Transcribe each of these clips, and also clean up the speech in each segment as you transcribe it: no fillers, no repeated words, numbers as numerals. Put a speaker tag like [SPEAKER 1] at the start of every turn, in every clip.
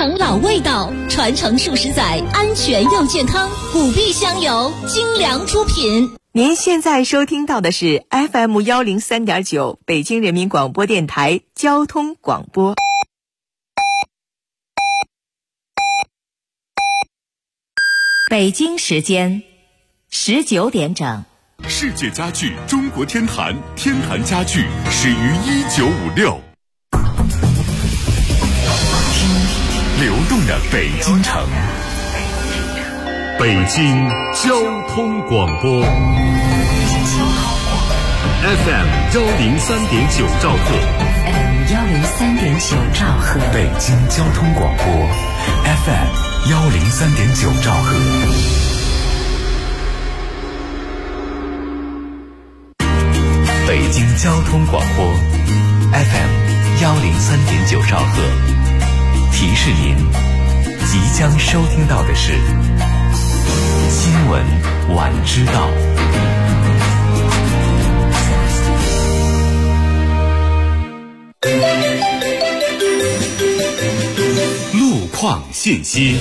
[SPEAKER 1] 承老味道，传承数十载，安全又健康。古碧香油精良出品。
[SPEAKER 2] 您现在收听到的是 FM103.9 北京人民广播电台交通广播。北京时间19点整。
[SPEAKER 3] 世界家具中国天坛，天坛家具始于1956。流动的北京城，北京交通广播 FM103.9 兆赫
[SPEAKER 2] ，FM103.9 兆赫，
[SPEAKER 3] 北京交通广播 FM103.9 兆赫。北京交通广播 FM103.9 兆赫，提示您即将收听到的是新闻晚知道。路况信息。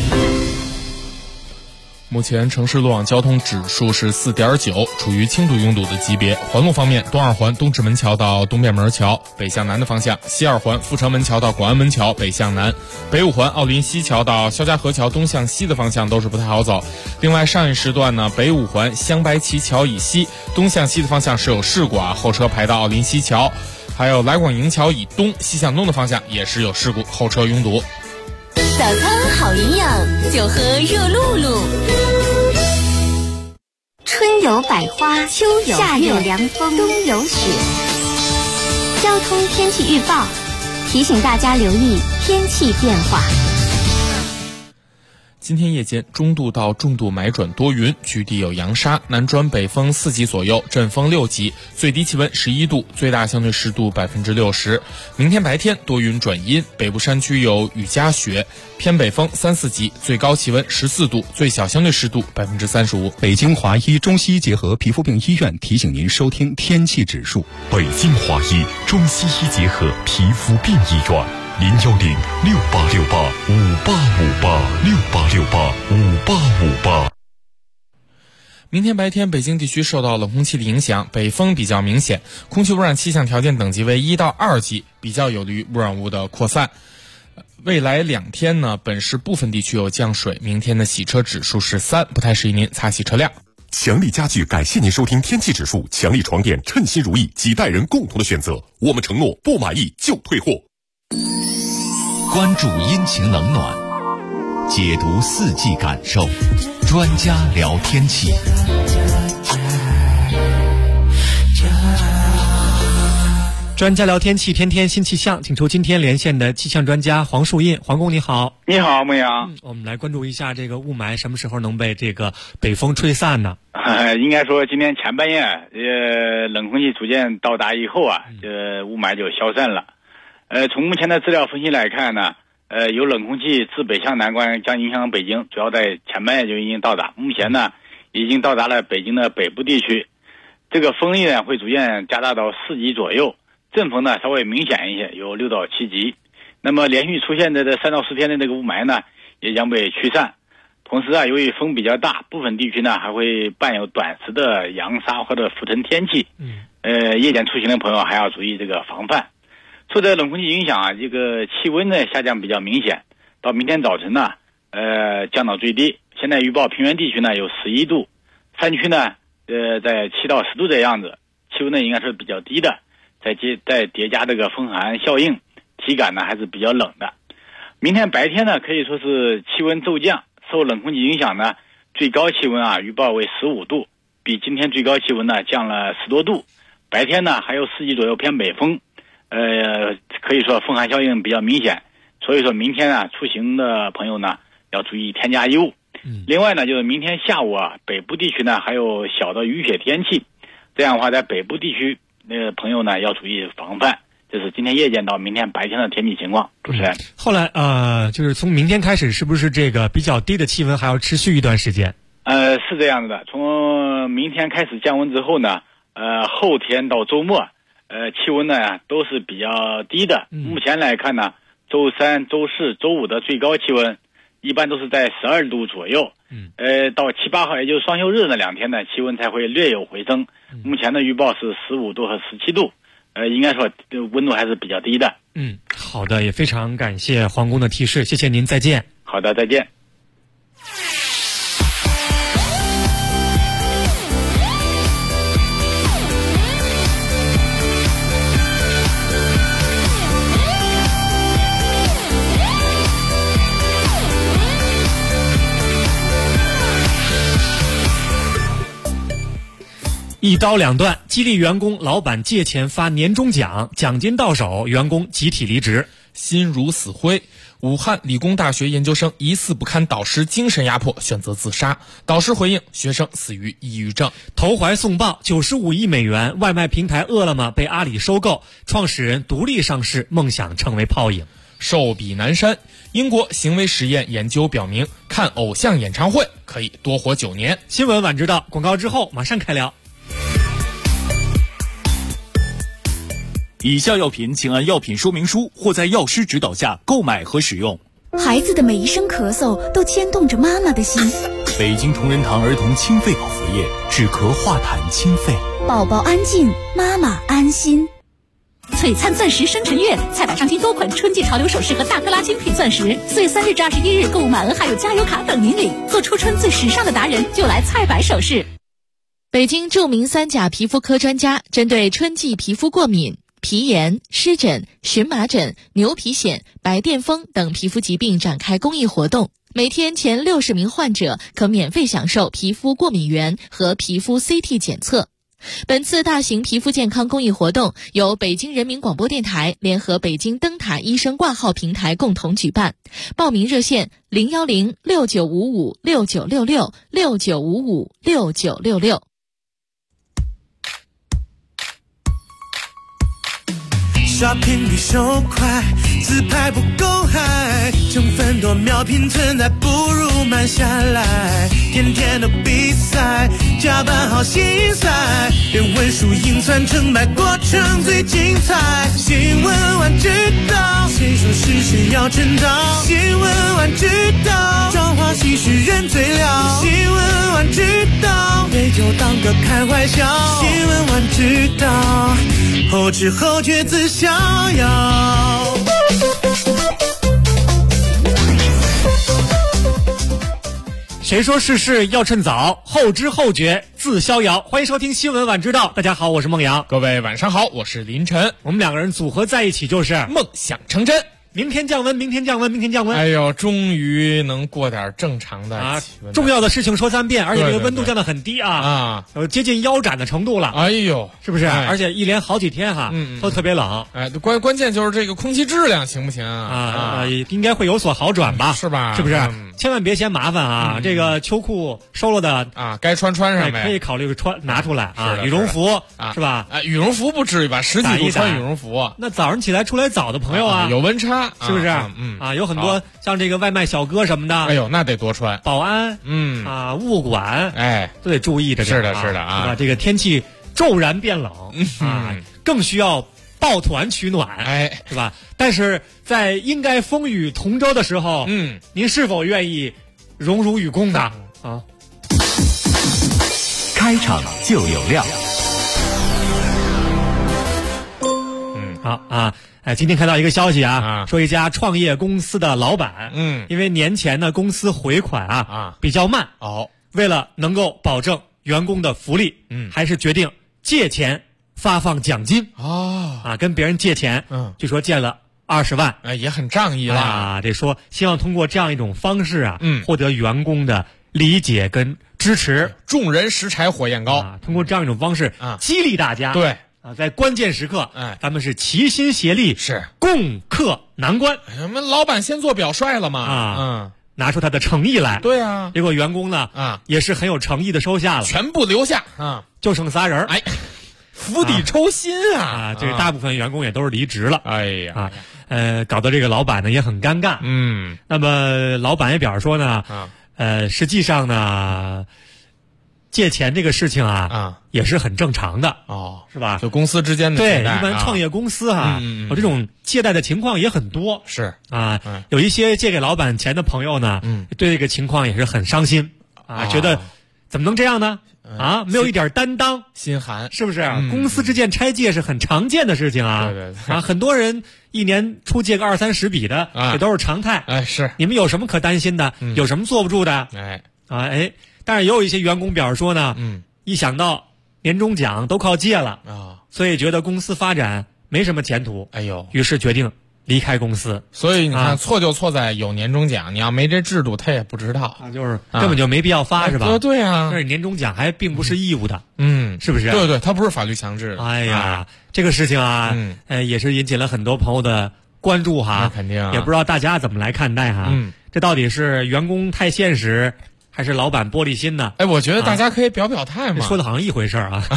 [SPEAKER 4] 目前城市路网交通指数是 4.9， 处于轻度拥堵的级别。环路方面，东二环东直门桥到东便门桥北向南的方向，西二环阜成门桥到广安门桥北向南，北五环奥林西桥到肖家河桥东向西的方向都是不太好走。另外上一时段呢，北五环镶白旗桥以西东向西的方向是有事故啊，后车排到奥林西桥，还有来广营桥以东西向东的方向也是有事故，后车拥堵。
[SPEAKER 1] 早餐好营养，就喝热露露。
[SPEAKER 5] 春有百花，秋有夏有凉风，冬有雪。交通天气预报提醒大家留意天气变化。
[SPEAKER 4] 今天夜间中度到重度霾转多云，局地有扬沙，南转北风4级左右，阵风6级，最低气温11度，最大相对湿度60%。明天白天多云转阴，北部山区有雨夹雪，偏北风3、4级，最高气温14度，最小相对湿度35%。
[SPEAKER 6] 北京华医中西医结合皮肤病医院提醒您收听天气指数。
[SPEAKER 3] 北京华医中西医结合皮肤病医院，010-6868-5858，6868-5858。
[SPEAKER 4] 明天白天北京地区受到冷空气的影响，北风比较明显，空气污染气象条件等级为1到2级，比较有利于污染物的扩散。未来2天呢，本市部分地区有降水，明天的洗车指数是3，不太适宜您擦洗车辆。
[SPEAKER 3] 强力家具感谢您收听天气指数，强力床垫称心如意，几代人共同的选择，我们承诺不满意就退货。
[SPEAKER 7] 关注阴晴冷暖，解读四季感受，专家聊天气。
[SPEAKER 8] 专家聊天气，天天新气象，请出今天连线的气象专家黄树印。黄工你好。
[SPEAKER 9] 你好，牧羊。
[SPEAKER 8] 我们来关注一下这个雾霾什么时候能被这个北风吹散呢？
[SPEAKER 9] 应该说今天前半夜冷空气逐渐到达以后啊，这雾霾就消散了。从目前的资料分析来看呢，有冷空气自北向南将影响北京，主要在前半夜就已经到达，目前呢已经到达了北京的北部地区。这个风力呢会逐渐加大到4级左右，阵风呢稍微明显一些，有6到7级。那么连续出现的这3到4天的这个雾霾呢也将被驱散。同时啊，由于风比较大，部分地区呢还会伴有短时的扬沙或者浮尘天气。夜间出行的朋友还要注意这个防范。受这冷空气影响啊，这个气温呢下降比较明显，到明天早晨呢降到最低。现在预报平原地区呢有11度，山区呢在7到10度这样子，气温呢应该是比较低的，再叠加这个风寒效应，体感呢还是比较冷的。明天白天呢可以说是气温骤降，受冷空气影响呢，最高气温啊预报为15度，比今天最高气温呢降了10多度。白天呢还有4级左右偏北风，可以说风寒效应比较明显，所以说明天啊出行的朋友呢要注意添加衣物。另外呢就是明天下午啊，北部地区呢还有小的雨雪天气，这样的话在北部地区朋友呢要注意防范。这是今天夜间到明天白天的天气情况。主持人，
[SPEAKER 8] 后来就是从明天开始，是不是这个比较低的气温还要持续一段时间？
[SPEAKER 9] 是这样子的，从明天开始降温之后呢，后天到周末，气温呢都是比较低的。目前来看呢， 周三、周四周五的最高气温一般都是在12度左右。到7、8号，也就是双休日那2天呢，气温才会略有回升。目前的预报是15度和17度，应该说温度还是比较低的。
[SPEAKER 8] 好的，也非常感谢黄工的提示，谢谢您，再见。
[SPEAKER 9] 好的，再见。
[SPEAKER 8] 一刀两断，激励员工，老板借钱发年终奖，奖金到手，员工集体离职，
[SPEAKER 4] 心如死灰。武汉理工大学研究生疑似不堪导师精神压迫，选择自杀。导师回应，学生死于抑郁症。
[SPEAKER 8] 投怀送抱，95亿美元，外卖平台饿了么被阿里收购，创始人独立上市，梦想成为泡影。
[SPEAKER 4] 寿比南山，英国行为实验研究表明，看偶像演唱会可以多活9年。
[SPEAKER 8] 新闻晚知道，广告之后马上开聊。
[SPEAKER 10] 以下药品请按药品说明书或在药师指导下购买和使用。
[SPEAKER 11] 孩子的每一声咳嗽都牵动着妈妈的心。
[SPEAKER 10] 北京同仁堂儿童清肺口服液，止咳化痰清肺。
[SPEAKER 11] 宝宝安静，妈妈安心。
[SPEAKER 1] 璀璨钻石生辰月，菜百上新多款春季潮流首饰和大克拉精品钻石，4月3日至21日购物满额还有加油卡等您领。做初春最时尚的达人，就来菜百首饰。
[SPEAKER 12] 北京著名3甲皮肤科专家针对春季皮肤过敏、皮炎、湿疹、荨麻疹、牛皮癣、白癜风等皮肤疾病展开公益活动，每天前60名患者可免费享受皮肤过敏原和皮肤 CT 检测。本次大型皮肤健康公益活动由北京人民广播电台联合北京灯塔医生挂号平台共同举办，报名热线01069556966 69556966。
[SPEAKER 13] 刷屏率手快，自拍不够嗨，成分多秒拼存在，不如慢下来。天天的比赛，加班好心塞，连文书硬算成败，过程最精彩。新闻晚知道，谁说是谁要称道？新闻晚知道，朝花夕拾人最了。新闻晚知道，杯酒当歌开怀笑。新闻晚知道，后知后觉自逍遥。
[SPEAKER 8] 谁说世事要趁早，后知后觉自逍遥。欢迎收听新闻晚知道，大家好，我是孟阳。
[SPEAKER 4] 各位晚上好，我是林晨。
[SPEAKER 8] 我们2个人组合在一起就是
[SPEAKER 4] 梦想成真。
[SPEAKER 8] 明天降温，明天降温，明天降温。
[SPEAKER 4] 哎呦，终于能过点正常的气温。
[SPEAKER 8] 重要的事情说3遍，而且这个温度降得很低啊，接近腰斩的程度了。
[SPEAKER 4] 哎呦，
[SPEAKER 8] 是不是？而且一连好几天哈，都特别冷。
[SPEAKER 4] 哎，关键就是这个空气质量行不行啊？
[SPEAKER 8] 应该会有所好转吧？
[SPEAKER 4] 是吧？
[SPEAKER 8] 是不是？千万别嫌麻烦啊！这个秋裤收了的
[SPEAKER 4] 啊，该穿上呗。
[SPEAKER 8] 可以考虑拿出来啊，羽绒服是吧？
[SPEAKER 4] 羽绒服不至于吧？10几度穿羽绒服，
[SPEAKER 8] 那早上起来出来早的朋友啊，
[SPEAKER 4] 有温差，
[SPEAKER 8] 是不是？有很多像这个外卖小哥什么的，
[SPEAKER 4] 哎呦，那得多穿。
[SPEAKER 8] 保安，物管，都得注意着。
[SPEAKER 4] 是的，是的啊，
[SPEAKER 8] 这个天气骤然变冷更需要抱团取暖，是吧？但是在应该风雨同舟的时候，您是否愿意荣辱与共呢？啊，
[SPEAKER 7] 开场就有料。
[SPEAKER 8] 好啊。今天看到一个消息说一家创业公司的老板，因为年前呢公司回款比较慢，为了能够保证员工的福利，还是决定借钱发放奖金跟别人借钱，据说借了20万，
[SPEAKER 4] 也很仗义了
[SPEAKER 8] 这说希望通过这样一种方式获得员工的理解跟支持，
[SPEAKER 4] 众人拾柴火焰高，
[SPEAKER 8] 通过这样一种方式激励大家，
[SPEAKER 4] 对。
[SPEAKER 8] 在关键时刻，咱们是齐心协力，
[SPEAKER 4] 是
[SPEAKER 8] 共克难关。
[SPEAKER 4] 我们老板先做表率了嘛，
[SPEAKER 8] 拿出他的诚意来。
[SPEAKER 4] 对啊，
[SPEAKER 8] 结果员工呢，也是很有诚意的收下了，
[SPEAKER 4] 全部留下
[SPEAKER 8] 就剩3人。
[SPEAKER 4] 哎，釜底抽薪
[SPEAKER 8] 这个大部分员工也都是离职了。
[SPEAKER 4] 哎呀，
[SPEAKER 8] 搞得这个老板呢也很尴尬。那么老板也表示说呢，实际上呢， 借钱这个事情也是很正常的是吧？
[SPEAKER 4] 就公司之间的
[SPEAKER 8] 借贷，对，一般创业公司有这种借贷的情况也很多，
[SPEAKER 4] 是
[SPEAKER 8] 有一些借给老板钱的朋友呢，对这个情况也是很伤心觉得怎么能这样呢？没有一点担当，
[SPEAKER 4] 心寒，
[SPEAKER 8] 是不是？公司之间拆借是很常见的事情
[SPEAKER 4] 对
[SPEAKER 8] 很多人一年出借个20-30笔的，也都是常态。
[SPEAKER 4] 是，
[SPEAKER 8] 你们有什么可担心的？有什么坐不住的？但是也有一些员工表示说呢，一想到年终奖都靠借了所以觉得公司发展没什么前途，于是决定离开公司。
[SPEAKER 4] 所以你看，错就错在有年终奖，你要没这制度，他也不知道
[SPEAKER 8] 就是根本就没必要发，是吧？
[SPEAKER 4] 对啊，
[SPEAKER 8] 但是年终奖还并不是义务的，是不是？
[SPEAKER 4] 对，它不是法律强制的。
[SPEAKER 8] 哎呀，这个事情也是引起了很多朋友的关注
[SPEAKER 4] 那肯定
[SPEAKER 8] 也不知道大家怎么来看待这到底是员工太现实，还是老板玻璃心呢？
[SPEAKER 4] 我觉得大家可以表态嘛，
[SPEAKER 8] 说的好像一回事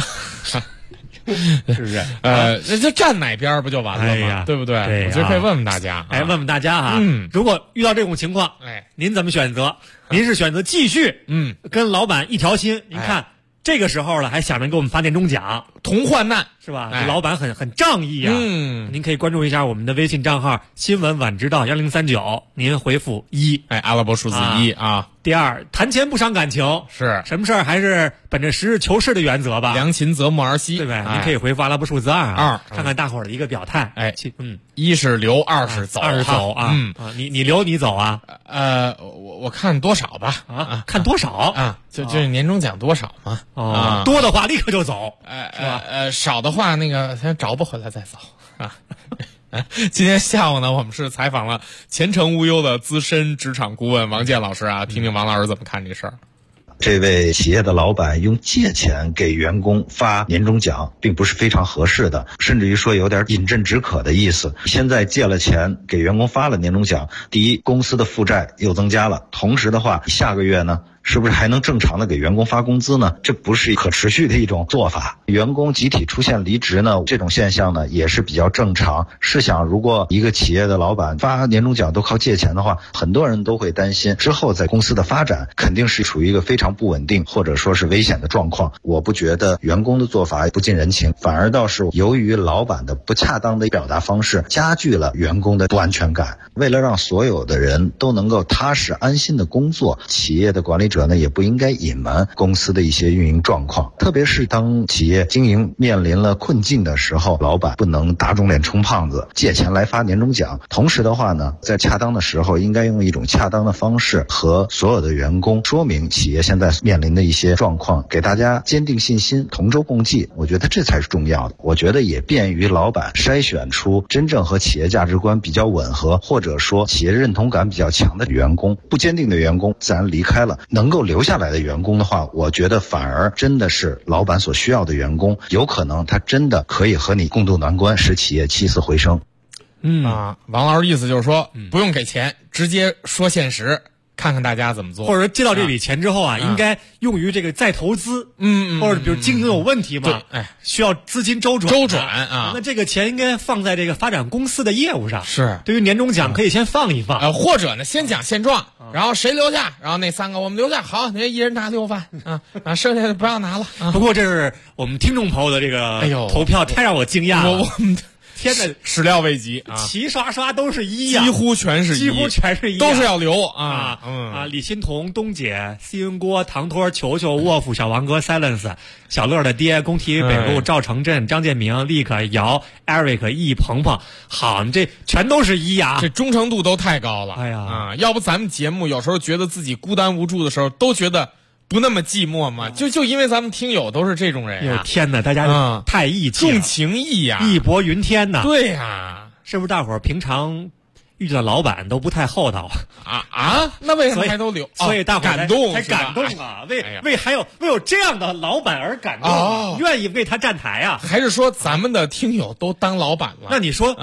[SPEAKER 8] 是不是？
[SPEAKER 4] 就站哪边不就完了吗？对不对？我觉得可以问问大家，
[SPEAKER 8] 问问大家如果遇到这种情况，您怎么选择？您是选择继续跟老板一条心？您看这个时候了，还想着给我们发年终奖，
[SPEAKER 4] 同患难
[SPEAKER 8] 是吧？老板很仗义您可以关注一下我们的微信账号新闻晚知道1039，您回复1，
[SPEAKER 4] 阿拉伯数字1
[SPEAKER 8] 第二，谈钱不伤感情，
[SPEAKER 4] 是
[SPEAKER 8] 什么事儿还是本着实事求是的原则吧。
[SPEAKER 4] 良禽择木而栖，
[SPEAKER 8] 对吧？您可以回复阿拉伯数字2，看看大伙儿的一个表态。
[SPEAKER 4] 一是留，二是走，
[SPEAKER 8] 你留你走
[SPEAKER 4] 我看多少吧
[SPEAKER 8] 看多少
[SPEAKER 4] 就是年终奖多少嘛
[SPEAKER 8] 多的话立刻就走，
[SPEAKER 4] 是吧？少的话那个先找不回来再走今天下午呢，我们是采访了前程无忧的资深职场顾问王健老师听听王老师怎么看这事儿。
[SPEAKER 14] 这位企业的老板用借钱给员工发年终奖并不是非常合适的，甚至于说有点饮鸩止渴的意思。现在借了钱给员工发了年终奖，第一，公司的负债又增加了，同时的话下个月呢是不是还能正常的给员工发工资呢？这不是可持续的一种做法。员工集体出现离职呢，这种现象呢也是比较正常。试想，如果一个企业的老板发年终奖都靠借钱的话，很多人都会担心之后在公司的发展肯定是处于一个非常不稳定或者说是危险的状况。我不觉得员工的做法不近人情，反而倒是由于老板的不恰当的表达方式加剧了员工的不安全感。为了让所有的人都能够踏实安心的工作，企业的管理者呢也不应该隐瞒公司的一些运营状况，特别是当企业经营面临了困境的时候，老板不能打肿脸充胖子，借钱来发年终奖。同时的话呢，在恰当的时候应该用一种恰当的方式和所有的员工说明企业现在面临的一些状况，给大家坚定信心，同舟共济。我觉得这才是重要的。我觉得也便于老板筛选出真正和企业价值观比较吻合，或者说企业认同感比较强的员工。不坚定的员工自然离开了，能够留下来的员工的话，我觉得反而真的是老板所需要的员工，有可能他真的可以和你共度难关，使企业起死回生。
[SPEAKER 4] 王老师意思就是说，不用给钱，直接说现实，看看大家怎么做。
[SPEAKER 8] 或者说接到这笔钱之后应该用于这个再投资，或者比如经营有问题嘛，需要资金周转那这个钱应该放在这个发展公司的业务上。
[SPEAKER 4] 是，
[SPEAKER 8] 对于年终奖可以先放一放，
[SPEAKER 4] 或者呢先讲现状，然后谁留下，然后那3个我们留下，好，你一人拿6万剩下的不要拿了
[SPEAKER 8] 不过这是我们听众朋友的这个投票太让我惊讶了。天哪，
[SPEAKER 4] 始料未及
[SPEAKER 8] 齐刷刷都是1
[SPEAKER 4] 几乎全是1都是要留
[SPEAKER 8] 李欣彤、东姐、西云锅、唐托、球球、沃夫、小王哥、Silence、小乐的爹、宫崎北路、赵成镇、张建明、立可、姚、Eric、易鹏鹏，好，这全都是1
[SPEAKER 4] 这忠诚度都太高了。
[SPEAKER 8] 哎呀
[SPEAKER 4] 要不咱们节目有时候觉得自己孤单无助的时候，都觉得不那么寂寞嘛，就因为咱们听友都是这种人
[SPEAKER 8] 天哪，大家太义气了，
[SPEAKER 4] 重情义
[SPEAKER 8] 义薄云天呐。
[SPEAKER 4] 对呀，
[SPEAKER 8] 是不是大伙儿平常遇见老板都不太厚道
[SPEAKER 4] 那为什么还都留？
[SPEAKER 8] 所以大伙儿
[SPEAKER 4] 感动
[SPEAKER 8] 才感动为有这样的老板而感动愿意为他站台
[SPEAKER 4] 还是说咱们的听友都当老板了？
[SPEAKER 8] 那你说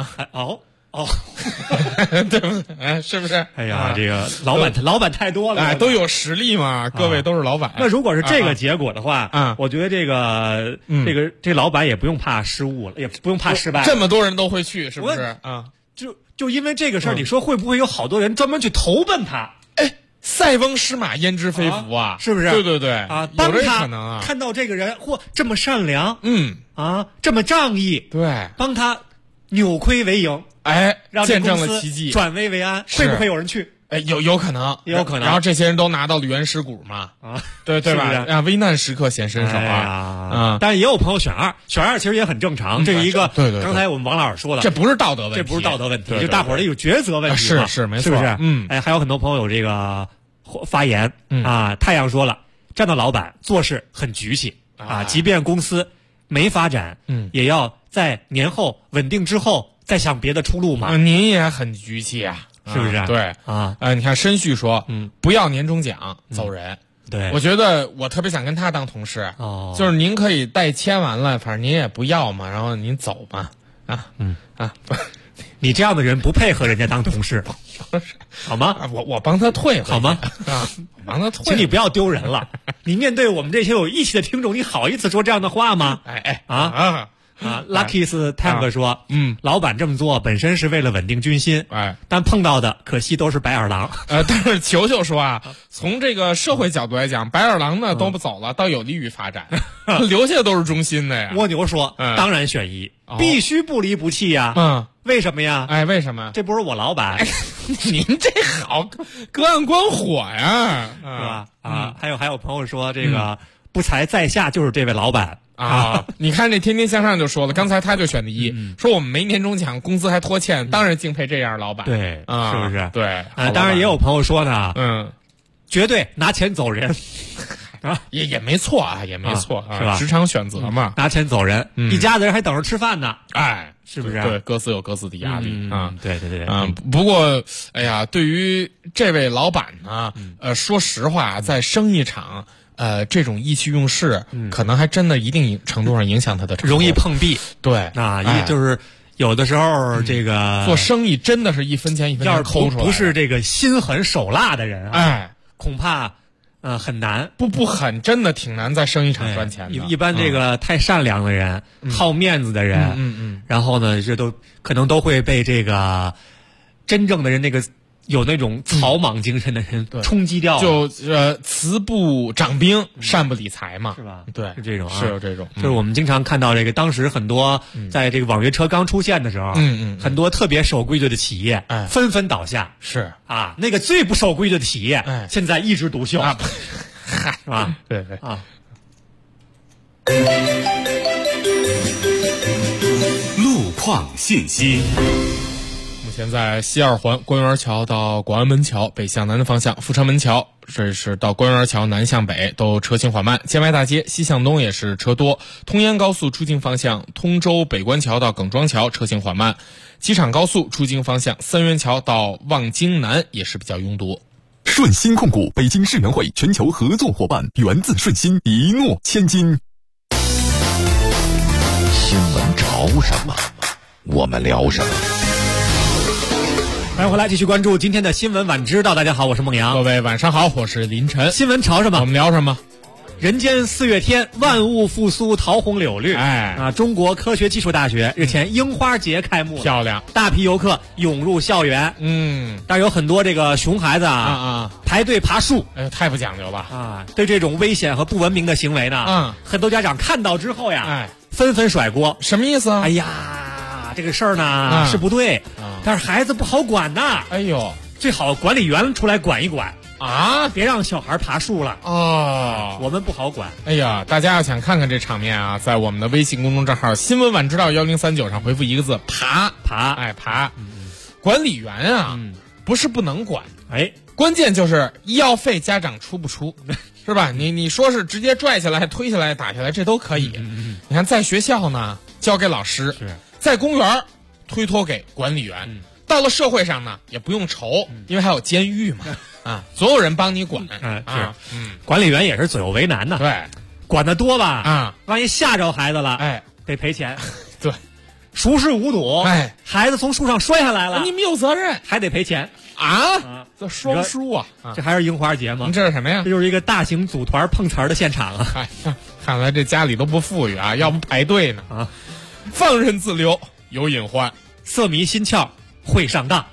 [SPEAKER 4] 对不对？是不是？
[SPEAKER 8] 哎呀，这个老板太多了，
[SPEAKER 4] 都有实力嘛，各位都是老板。
[SPEAKER 8] 那如果是这个结果的话，我觉得这老板也不用怕失误了，也不用怕失败。
[SPEAKER 4] 这么多人都会去，是不是？
[SPEAKER 8] 就因为这个事儿，你说会不会有好多人专门去投奔他？
[SPEAKER 4] 塞翁失马焉知非福啊，
[SPEAKER 8] 是不是？
[SPEAKER 4] 对对对
[SPEAKER 8] 啊，
[SPEAKER 4] 有这可能啊。
[SPEAKER 8] 看到这个人这么善良，
[SPEAKER 4] 这
[SPEAKER 8] 么仗义，
[SPEAKER 4] 对，
[SPEAKER 8] 帮他扭亏为盈，让
[SPEAKER 4] 见证了奇迹，
[SPEAKER 8] 转危为安，会不会有人去？
[SPEAKER 4] 有可能，
[SPEAKER 8] 有可能。
[SPEAKER 4] 然后这些人都拿到了原始股嘛，对吧？啊，危难时刻显身手啊！
[SPEAKER 8] 但也有朋友选2，选2其实也很正常。这是一个，
[SPEAKER 4] 对，
[SPEAKER 8] 刚才我们王老师说了，
[SPEAKER 4] 这不是道德问题，
[SPEAKER 8] 这不是道德问题，就大伙儿的有抉择问题，
[SPEAKER 4] 是没错，
[SPEAKER 8] 是不是？还有很多朋友有这个发言啊。太阳说了，站到老板做事很局气啊，即便公司没发展，也要在年后稳定之后再想别的出路嘛。
[SPEAKER 4] 您也很局气啊。
[SPEAKER 8] 是不是？
[SPEAKER 4] 对
[SPEAKER 8] 啊，
[SPEAKER 4] 你看申旭说，不要年终奖走人。
[SPEAKER 8] 对，
[SPEAKER 4] 我觉得我特别想跟他当同事。就是您可以代签完了，反正您也不要嘛，然后您走嘛。
[SPEAKER 8] 你这样的人不配和人家当同事，好吗？
[SPEAKER 4] 我帮他退
[SPEAKER 8] 好吗？
[SPEAKER 4] 帮他退，
[SPEAKER 8] 请你不要丢人了。你面对我们这些有义气的听众，你好意思说这样的话吗？Lucky Tank 说，老板这么做本身是为了稳定军心，但碰到的可惜都是白眼狼。
[SPEAKER 4] 但是球球说啊，从这个社会角度来讲，白眼狼呢都不走了，倒有利于发展，留下的都是忠心的呀。
[SPEAKER 8] 蜗牛说，当然选1，必须不离不弃呀。为什么呀？
[SPEAKER 4] 为什么？
[SPEAKER 8] 这不是我老板。
[SPEAKER 4] 您这好，隔岸观火呀，
[SPEAKER 8] 是吧？还有朋友说，这个不才在下就是这位老板。
[SPEAKER 4] 你看这天天向上就说了，刚才他就选的1，说我们没年终奖，工资还拖欠，当然敬佩这样老板，
[SPEAKER 8] 对，是不是？
[SPEAKER 4] 对，
[SPEAKER 8] 当然也有朋友说呢，绝对拿钱走人，
[SPEAKER 4] 也没错啊，也没错，
[SPEAKER 8] 是吧？
[SPEAKER 4] 职场选择嘛，
[SPEAKER 8] 拿钱走人，一家子人还等着吃饭呢，是不是？
[SPEAKER 4] 对，各自有各自的压力啊，
[SPEAKER 8] 对，
[SPEAKER 4] 不过，哎呀，对于这位老板呢，说实话，在生意场。这种意气用事，可能还真的一定程度上影响他的成功，
[SPEAKER 8] 容易碰壁。
[SPEAKER 4] 对，
[SPEAKER 8] 就是有的时候这个
[SPEAKER 4] 做生意真的是一分钱一分钱抠出来，
[SPEAKER 8] 不是这个心狠手辣的人恐怕很难，
[SPEAKER 4] 不狠，真的挺难在生意场赚钱的。
[SPEAKER 8] 一般这个太善良的人、好面子的人，然后呢，这都可能都会被这个真正的人那个。有那种草莽精神的人冲击掉，
[SPEAKER 4] 就慈不掌兵，善不理财嘛，
[SPEAKER 8] 是吧？
[SPEAKER 4] 对，
[SPEAKER 8] 是这种，
[SPEAKER 4] 是有这种，
[SPEAKER 8] 就是我们经常看到这个，当时很多在这个网约车刚出现的时候，很多特别守规矩的企业纷纷倒下，
[SPEAKER 4] 是
[SPEAKER 8] 啊，那个最不守规矩的企业现在一枝独秀，是吧？
[SPEAKER 4] 对
[SPEAKER 3] 路况信息。
[SPEAKER 4] 现在西二环官园桥到广安门桥北向南的方向，阜成门桥这是到官园桥南向北都车行缓慢，建外大街西向东也是车多，通燕高速出京方向通州北关桥到耿庄桥车行缓慢，机场高速出京方向三元桥到望京南也是比较拥堵。
[SPEAKER 15] 顺鑫控股北京世园会全球合作伙伴，源自顺鑫，一诺千金。
[SPEAKER 7] 新闻找什么？我们聊什么？
[SPEAKER 8] 欢迎回来，继续关注今天的新闻晚知道。大家好，我是孟阳。
[SPEAKER 4] 各位晚上好，我是林晨。
[SPEAKER 8] 新闻潮什么？
[SPEAKER 4] 我们聊什么？
[SPEAKER 8] 人间四月天，万物复苏，桃红柳绿。中国科学技术大学日前樱花节开幕，
[SPEAKER 4] 漂亮，
[SPEAKER 8] 大批游客涌入校园。但是有很多这个熊孩子排队爬树，
[SPEAKER 4] 太不讲究了
[SPEAKER 8] 对这种危险和不文明的行为呢，很多家长看到之后呀，纷纷甩锅。
[SPEAKER 4] 什么意思啊？
[SPEAKER 8] 哎呀，这个事儿呢是不对，但是孩子不好管呐。
[SPEAKER 4] 哎呦，
[SPEAKER 8] 最好管理员出来管一管啊，别让小孩爬树了我们不好管。
[SPEAKER 4] 哎呀，大家要想看看这场面啊，在我们的微信公众账号新闻晚知道1039上回复一个字爬，爬。管理员啊不是不能管，关键就是医药费家长出不出是吧？你说是直接拽下来推下来打下来这都可以。你看在学校呢交给老师，在公园推脱给管理员，到了社会上呢也不用愁，因为还有监狱嘛所有人帮你管
[SPEAKER 8] 管理员也是左右为难的。
[SPEAKER 4] 对，
[SPEAKER 8] 管得多吧万一吓着孩子了得赔钱。
[SPEAKER 4] 对，
[SPEAKER 8] 熟视无睹孩子从树上摔下来了，
[SPEAKER 4] 你们有责任，
[SPEAKER 8] 还得赔钱
[SPEAKER 4] 这双输
[SPEAKER 8] 这还是樱花节吗？
[SPEAKER 4] 这是什么呀？
[SPEAKER 8] 这就是一个大型组团碰瓷儿的现场
[SPEAKER 4] 看来这家里都不富裕要不排队呢放任自流有隐患，
[SPEAKER 8] 色迷心窍会上当。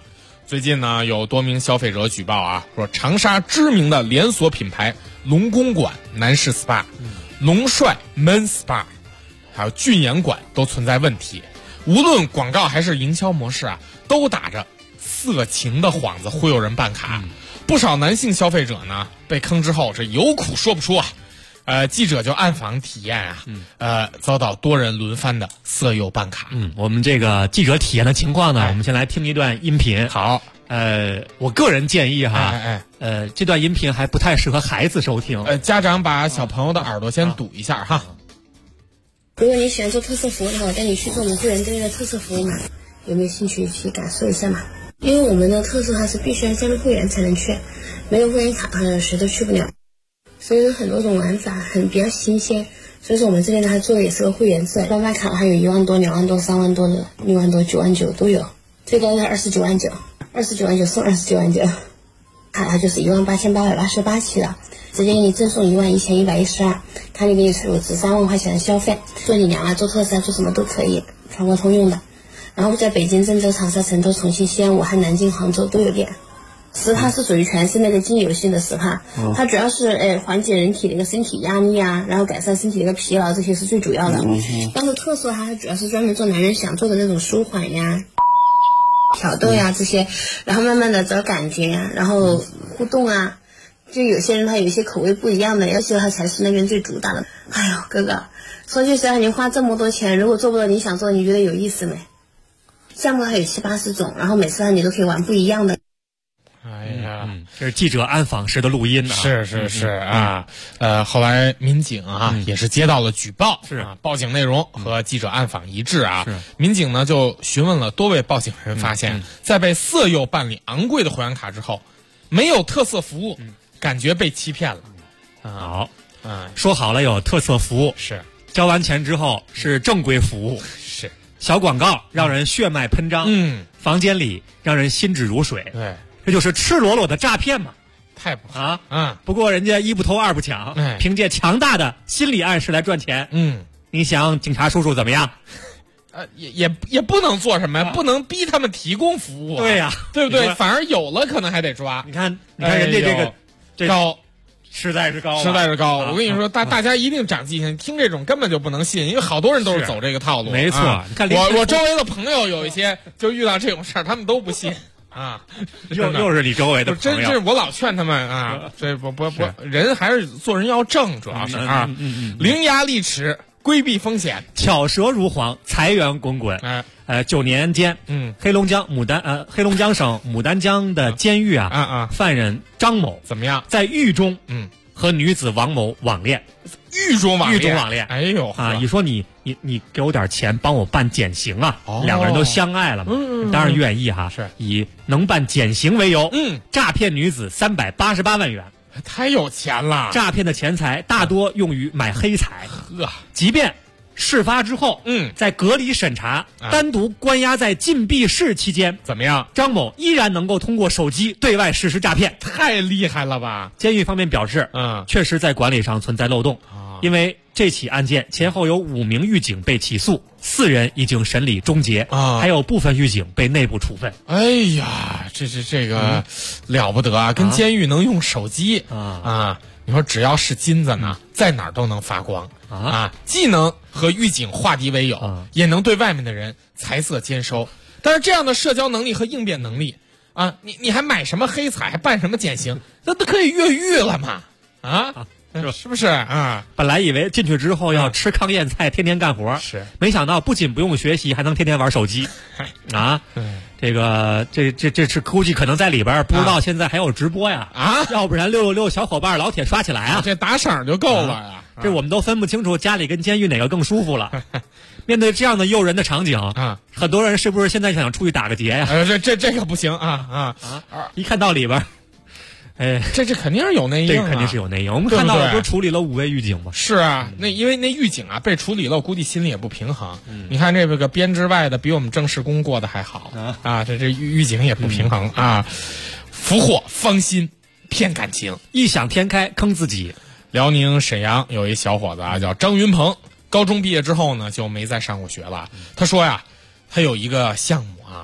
[SPEAKER 4] 最近呢，有多名消费者举报啊，说长沙知名的连锁品牌龙宫馆男士 SPA、龙帅 Men SPA， 还有俊颜馆都存在问题。无论广告还是营销模式啊，都打着色情的幌子忽悠人办卡。不少男性消费者呢，被坑之后是有苦说不出啊。记者就暗访体验啊，遭到多人轮番的色诱办卡。
[SPEAKER 8] 我们这个记者体验的情况呢，我们先来听一段音频。
[SPEAKER 4] 好，
[SPEAKER 8] 我个人建议哈，这段音频还不太适合孩子收听。
[SPEAKER 4] 家长把小朋友的耳朵先堵一下哈。
[SPEAKER 16] 如果你喜欢做特色服务的话，我带你去做我们会员之类的特色服务嘛，有没有兴趣去感受一下嘛？因为我们的特色它是必须要加入会员才能去，没有会员卡的话谁都去不了。所以有很多种玩法，比较新鲜。所以说我们这边呢，还做的也是个会员制，办卡还有1万多、2万多、3万多的，6万多、9万9都有，最高的29万9，29万9送29万9，卡就是18888起的，直接给你赠送11112，卡里给你有值3万块钱的消费，做你娘啊，做特色啊，做什么都可以，全国通用的。然后在北京、郑州、长沙、成都、重庆、西安、武汉、南京、杭州都有店。SPA是属于全是那个精油性的 SPA，它主要是缓解人体的一个身体压力啊，然后改善身体的一个疲劳，这些是最主要的。但是特色它主要是专门做男人想做的那种舒缓呀、挑逗呀这些，然后慢慢的找感觉呀，然后互动啊。就有些人他有一些口味不一样的，要求他才是那边最主打的。哎呦，哥哥，说句实话，你花这么多钱，如果做不到你想做，你觉得有意思没？项目还有70、80种，然后每次你都可以玩不一样的。
[SPEAKER 4] 哎呀，
[SPEAKER 8] 这是记者暗访时的录音呢。
[SPEAKER 4] 是啊，后来民警啊也是接到了举报，
[SPEAKER 8] 是
[SPEAKER 4] 啊，报警内容和记者暗访一致啊。民警呢就询问了多位报警人，发现，在被色诱办理昂贵的会员卡之后，没有特色服务，感觉被欺骗了。
[SPEAKER 8] 好，说好了有特色服务，
[SPEAKER 4] 是
[SPEAKER 8] 交完钱之后是正规服务，
[SPEAKER 4] 是
[SPEAKER 8] 小广告让人血脉喷张，房间里让人心止如水。
[SPEAKER 4] 对。
[SPEAKER 8] 这就是赤裸裸的诈骗嘛，
[SPEAKER 4] 太不好啊！
[SPEAKER 8] 不过人家一不偷二不抢，凭借强大的心理暗示来赚钱。你想警察叔叔怎么样？
[SPEAKER 4] 也不能做什么呀，不能逼他们提供服务。
[SPEAKER 8] 对呀，
[SPEAKER 4] 对不对？反而有了可能还得抓。
[SPEAKER 8] 你看人家这
[SPEAKER 4] 高，
[SPEAKER 8] 实在是高。
[SPEAKER 4] 我跟你说，大家一定长记性，听这种根本就不能信，因为好多人都是走这个套路。
[SPEAKER 8] 没错，
[SPEAKER 4] 你看我周围的朋友有一些就遇到这种事儿，他们都不信。
[SPEAKER 8] 又是你周围的朋友，
[SPEAKER 4] 真是我老劝他们啊，这不，人还是做人要正，主要是啊，伶牙俐齿，规避风险，
[SPEAKER 8] 巧舌如簧，财源滚滚。9年间，黑龙江省牡丹江的监狱犯人张某
[SPEAKER 4] 怎么样？
[SPEAKER 8] 在狱中，和女子王某网恋。
[SPEAKER 4] 狱中网
[SPEAKER 8] 恋，
[SPEAKER 4] 哎呦
[SPEAKER 8] 你说你给我点钱帮我办减刑啊，两个人都相爱了嘛，当然愿意哈，
[SPEAKER 4] 是
[SPEAKER 8] 以能办减刑为由，诈骗女子388万元，
[SPEAKER 4] 太有钱了。
[SPEAKER 8] 诈骗的钱财大多用于买黑彩，即便事发之后，在隔离审查、单独关押在禁闭室期间，
[SPEAKER 4] 怎么样？
[SPEAKER 8] 张某依然能够通过手机对外实施诈骗，
[SPEAKER 4] 太厉害了吧？
[SPEAKER 8] 监狱方面表示，确实在管理上存在漏洞，因为这起案件前后有5名狱警被起诉，4人已经审理终结，还有部分狱警被内部处分。
[SPEAKER 4] 哎呀，这个了不得啊！跟监狱能用手机你说只要是金子呢，在哪儿都能发光既能和狱警化敌为友，也能对外面的人财色兼收。但是这样的社交能力和应变能力你还买什么黑彩，还办什么减刑，那都可以越狱了嘛是不是啊？
[SPEAKER 8] 本来以为进去之后要吃糠咽菜，天天干活，
[SPEAKER 4] 是
[SPEAKER 8] 没想到不仅不用学习，还能天天玩手机这是估计可能在里边不知道现在还有直播呀要不然666小伙伴老铁刷起来
[SPEAKER 4] 这打赏就够了呀
[SPEAKER 8] 这我们都分不清楚家里跟监狱哪个更舒服了。面对这样的诱人的场景很多人是不是现在想出去打个劫呀？
[SPEAKER 4] 这个不行
[SPEAKER 8] 一看到里边。
[SPEAKER 4] 这肯定是有内应，
[SPEAKER 8] 这肯定是有内应。我们看到了，不是处理了5位狱警吗？
[SPEAKER 4] 是啊，因为那狱警被处理了，我估计心里也不平衡。你看这个编制外的比我们正式工过得还好这狱警也不平衡俘获芳心，骗感情，
[SPEAKER 8] 异想天开坑自己。
[SPEAKER 4] 辽宁沈阳有一小伙子叫张云鹏，高中毕业之后呢就没再上过学了。他说呀，他有一个项目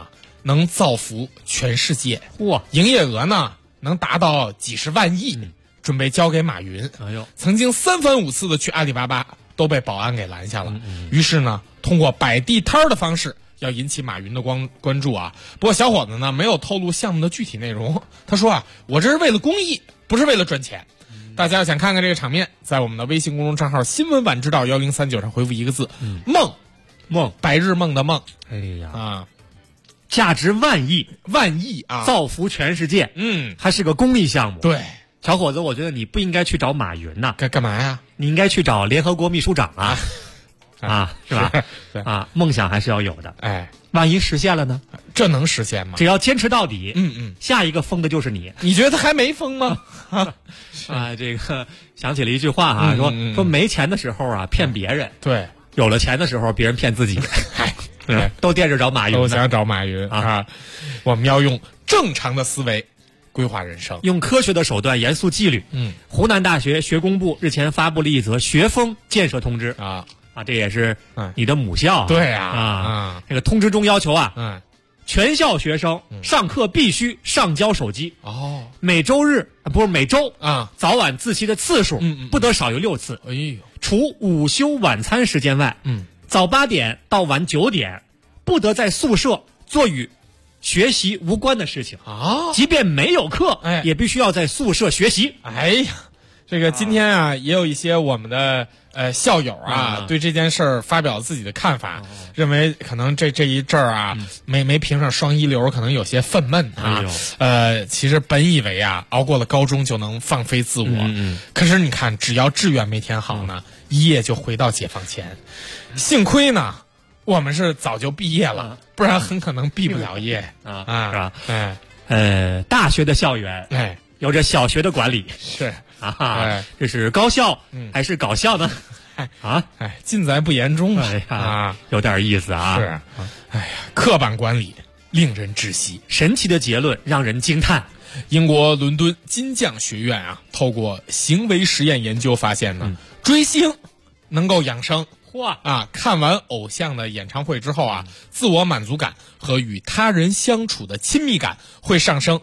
[SPEAKER 4] 能造福全世界，
[SPEAKER 8] 哇，
[SPEAKER 4] 营业额呢能达到几十万亿，准备交给马云。
[SPEAKER 8] 哎呦，
[SPEAKER 4] 曾经3番5次的去阿里巴巴，都被保安给拦下了。于是呢，通过摆地摊的方式，要引起马云的关注啊。不过小伙子呢，没有透露项目的具体内容。他说啊，我这是为了公益，不是为了赚钱。大家要想看看这个场面，在我们的微信公众账号新闻晚知道1039上回复一个字梦，白日梦的梦。
[SPEAKER 8] 哎呀
[SPEAKER 4] 啊，
[SPEAKER 8] 价值万亿
[SPEAKER 4] 啊，
[SPEAKER 8] 造福全世界。还是个公益项目。
[SPEAKER 4] 对，
[SPEAKER 8] 小伙子，我觉得你不应该去找马云呐，
[SPEAKER 4] 干嘛呀？
[SPEAKER 8] 你应该去找联合国秘书长啊，是吧？
[SPEAKER 4] 对
[SPEAKER 8] 啊，梦想还是要有的。
[SPEAKER 4] 哎，
[SPEAKER 8] 万一实现了呢？
[SPEAKER 4] 这能实现吗？
[SPEAKER 8] 只要坚持到底，下一个疯的就是你。
[SPEAKER 4] 你觉得还没疯吗？
[SPEAKER 8] 这个想起了一句话啊，说没钱的时候啊骗别人，
[SPEAKER 4] 对，
[SPEAKER 8] 有了钱的时候别人骗自己。都惦着找马云，
[SPEAKER 4] 都想找马云啊！我们要用正常的思维规划人生，
[SPEAKER 8] 用科学的手段严肃纪律。湖南大学学工部日前发布了一则学风建设通知啊，这也是你的母校。
[SPEAKER 4] 对啊，
[SPEAKER 8] 这个通知中要求啊，全校学生上课必须上交手机。每周早晚自习的次数不得少于6次。
[SPEAKER 4] 哎呦，
[SPEAKER 8] 除午休晚餐时间外，早8点到晚9点，不得在宿舍做与学习无关的事情啊。即便没有课，也必须要在宿舍学习。
[SPEAKER 4] 哎呀，这个今天啊，也有一些我们的校友啊，对这件事儿发表自己的看法，认为可能这一阵儿啊，没评上双一流，可能有些愤懑啊。其实本以为啊，熬过了高中就能放飞自我，可是你看，只要志愿没填好呢，一夜就回到解放前。幸亏呢，我们是早就毕业了，不然很可能毕不了业
[SPEAKER 8] 是吧？大学的校园有着小学的管理，
[SPEAKER 4] 是
[SPEAKER 8] 这是高校还是搞笑呢？
[SPEAKER 4] 尽在不言中
[SPEAKER 8] 有点意思啊。
[SPEAKER 4] 是，刻板管理令人窒息，
[SPEAKER 8] 神奇的结论让人惊叹。
[SPEAKER 4] 英国伦敦金匠学院啊，透过行为实验研究发现呢，追星能够养生。看完偶像的演唱会之后啊，自我满足感和与他人相处的亲密感会上升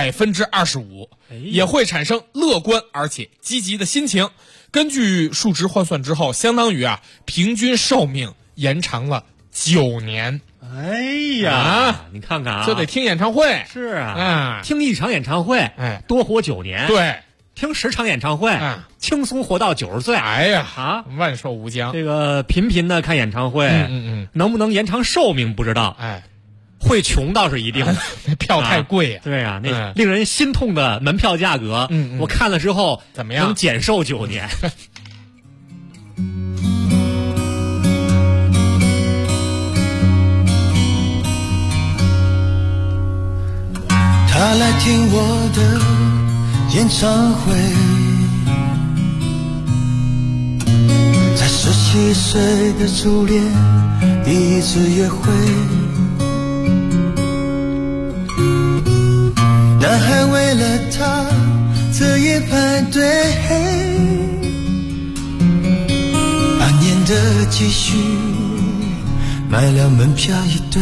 [SPEAKER 4] 25%，也会产生乐观而且积极的心情。根据数值换算之后，相当于平均寿命延长了9年。
[SPEAKER 8] 哎呀，你看看
[SPEAKER 4] 就得听演唱会。
[SPEAKER 8] 是听一场演唱会，多活9年。
[SPEAKER 4] 对。
[SPEAKER 8] 听10场演唱会，轻松活到90岁。
[SPEAKER 4] 哎呀，万寿无疆。
[SPEAKER 8] 这个频频的看演唱会，能不能延长寿命不知道。会穷倒是一定的，
[SPEAKER 4] 票太贵
[SPEAKER 8] 对啊，那令人心痛的门票价格，我看了之后
[SPEAKER 4] 怎么样？
[SPEAKER 8] 能减寿9年。
[SPEAKER 13] 他来听我的演唱会，在17岁的初恋第一次约会，男孩为了她彻夜排队，半年的积蓄买了门票一对，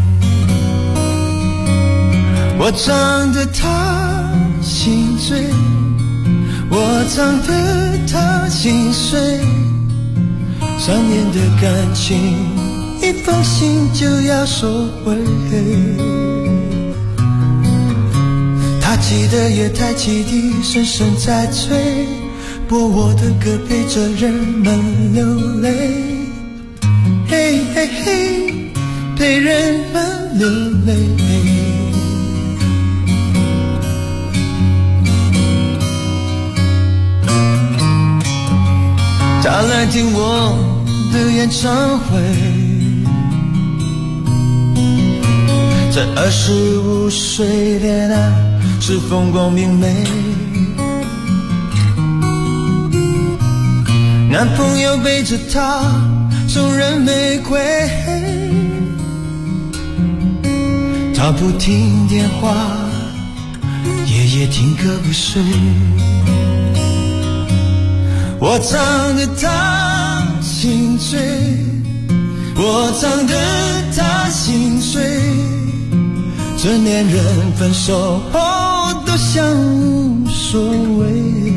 [SPEAKER 13] 我唱得他心醉，我唱得他心碎，3年的感情一封信就要收回，他记得月台汽笛声声在催，播我的歌陪着人们流泪，嘿嘿嘿，陪人们流泪。他来听我的演唱会，在25岁恋爱是风光明媚，男朋友背着她送人玫瑰，她不听电话，夜夜听歌不睡，我唱得他心醉，我唱得他心碎成年人分手后都像无所谓，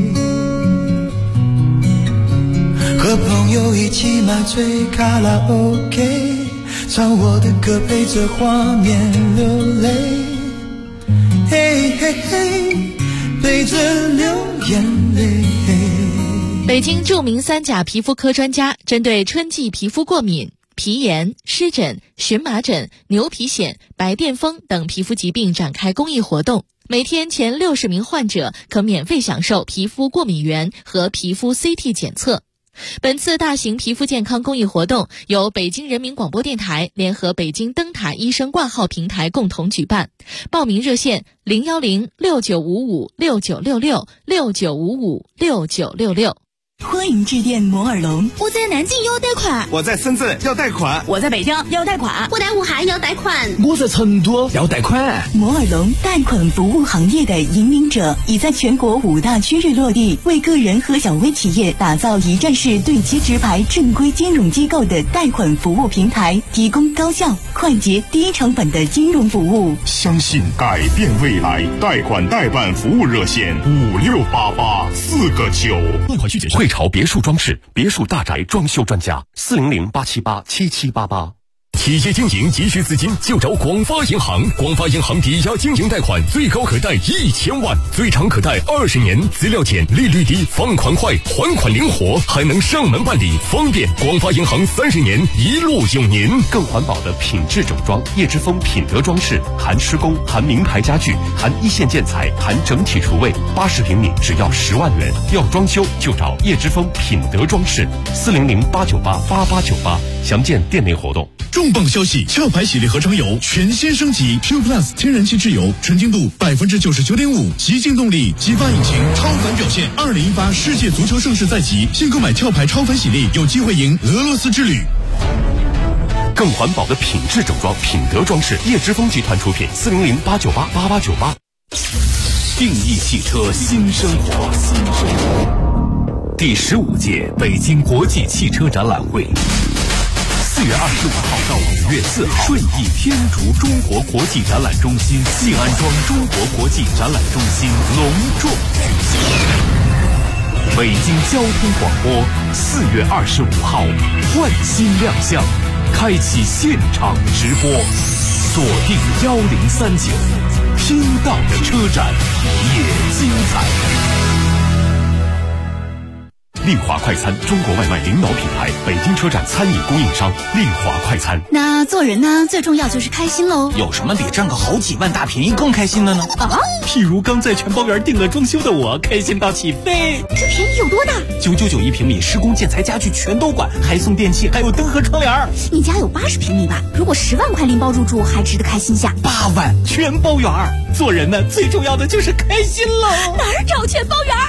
[SPEAKER 13] 和朋友一起买醉卡拉 OK， 唱我的歌陪着画面流泪，嘿嘿嘿，陪着流眼泪。
[SPEAKER 12] 北京著名3甲皮肤科专家针对春季皮肤过敏、皮炎、湿疹、荨麻疹、牛皮癣、白癜风等皮肤疾病展开公益活动，每天前60名患者可免费享受皮肤过敏原和皮肤 CT 检测。本次大型皮肤健康公益活动由北京人民广播电台联合北京灯塔医生挂号平台共同举办，报名热线010-6955-6966，6955-6966。
[SPEAKER 11] 欢迎致电摩尔龙。我在南京要贷款，
[SPEAKER 17] 我在深圳要贷款，
[SPEAKER 11] 我在北京要贷款，
[SPEAKER 16] 我在武汉要贷款，
[SPEAKER 17] 我在成都要贷款。
[SPEAKER 11] 摩尔龙贷款服务行业的引领者，已在全国5大区域落地，为个人和小微企业打造一站式对接直排正规金融机构的贷款服务平台，提供高效、快捷、低成本的金融服务。
[SPEAKER 18] 相信改变未来，贷款代办服务热线5688-4个9。
[SPEAKER 15] 贷款续检。汇潮别墅装饰，别墅大宅装修专家，400-878-7788。企业经营急需资金就找广发银行，广发银行抵押经营贷款最高可贷1000万，最长可贷20年，资料简，利率低，放款快，还款灵活，还能上门办理，方便。广发银行30年一路有您。
[SPEAKER 3] 更环保的品质整装，叶之峰品德装饰，含施工，含名牌家具，含一线建材，含整体厨卫，80平米只要10万元。要装修就找叶之峰品德装饰，400-898-8898，详见店内活动。
[SPEAKER 19] 重磅消息！壳牌洗涤合成油全新升级 Q Plus 天然气质油，纯净度99.5%，极净动力，激发引擎，超凡表现。2018世界足球盛世在即，现购买壳牌超凡洗涤，有机会赢俄罗斯之旅。
[SPEAKER 3] 更环保的品质整装，品德装饰，叶之峰集团出品，400-898-8898。定义汽车新生活，第15届北京国际汽车展览会。4月25号到5月4号，顺义天竺中国国际展览中心、信安庄中国国际展览中心隆重举行。北京交通广播4月25号焕新亮相，开启现场直播，锁定1039，听到的车展也精彩。丽华快餐，中国外卖领导品牌，北京车展餐饮供应商，丽华快餐。
[SPEAKER 11] 那做人呢，最重要就是开心喽。
[SPEAKER 20] 有什么比赚个好几万大便宜更开心的呢？譬如刚在全包园定了装修的我，开心到起飞。
[SPEAKER 11] 这便宜有多大
[SPEAKER 20] ？999一平米，施工建材家具全都管，还送电器，还有灯和窗帘。
[SPEAKER 11] 你家有80平米吧？如果10万块拎包入住，还值得开心下。
[SPEAKER 20] 8万全包园。做人呢，最重要的就是开心喽。
[SPEAKER 11] 哪儿找全包园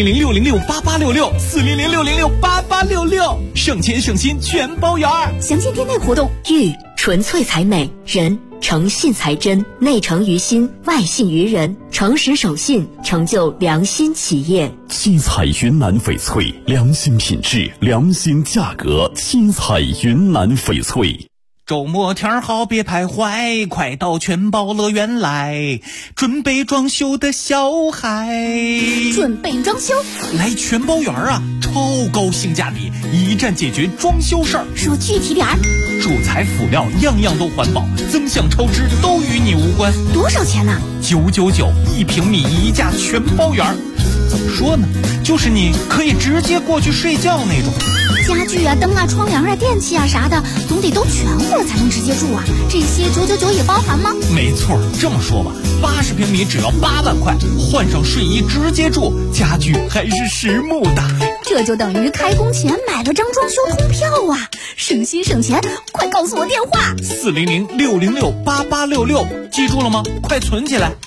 [SPEAKER 20] ？400-606-8866，400-606-8866，省钱省心全包园。
[SPEAKER 11] 详见店内活动。
[SPEAKER 21] 玉纯粹才美，人诚信才真，内诚于心，外信于人，诚实守信，成就良心企业。
[SPEAKER 15] 七彩云南翡翠，良心品质，良心价格，七彩云南翡翠。
[SPEAKER 20] 周末天好别徘徊，快到全包乐园来，准备装修的小孩。
[SPEAKER 11] 准备装修
[SPEAKER 20] 来全包园啊，超高性价比，一站解决装修事儿。
[SPEAKER 11] 说具体点儿。
[SPEAKER 20] 主材辅料样样都环保，增项超支都与你无关。
[SPEAKER 11] 多少钱呢
[SPEAKER 20] ？999一平米一价全包园。怎么说呢，就是你可以直接过去睡觉那种。
[SPEAKER 11] 家具啊、灯啊、窗帘啊、电器啊啥的，总得都全乎了才能直接住啊。这些999也包含吗？
[SPEAKER 20] 没错，这么说吧，80平米只要8万块，换上睡衣直接住，家具还是实木的。
[SPEAKER 11] 这就等于开工前买了张装修通票啊，省心省钱。快告诉我电话
[SPEAKER 20] ：400-606-8866，记住了吗？快存起来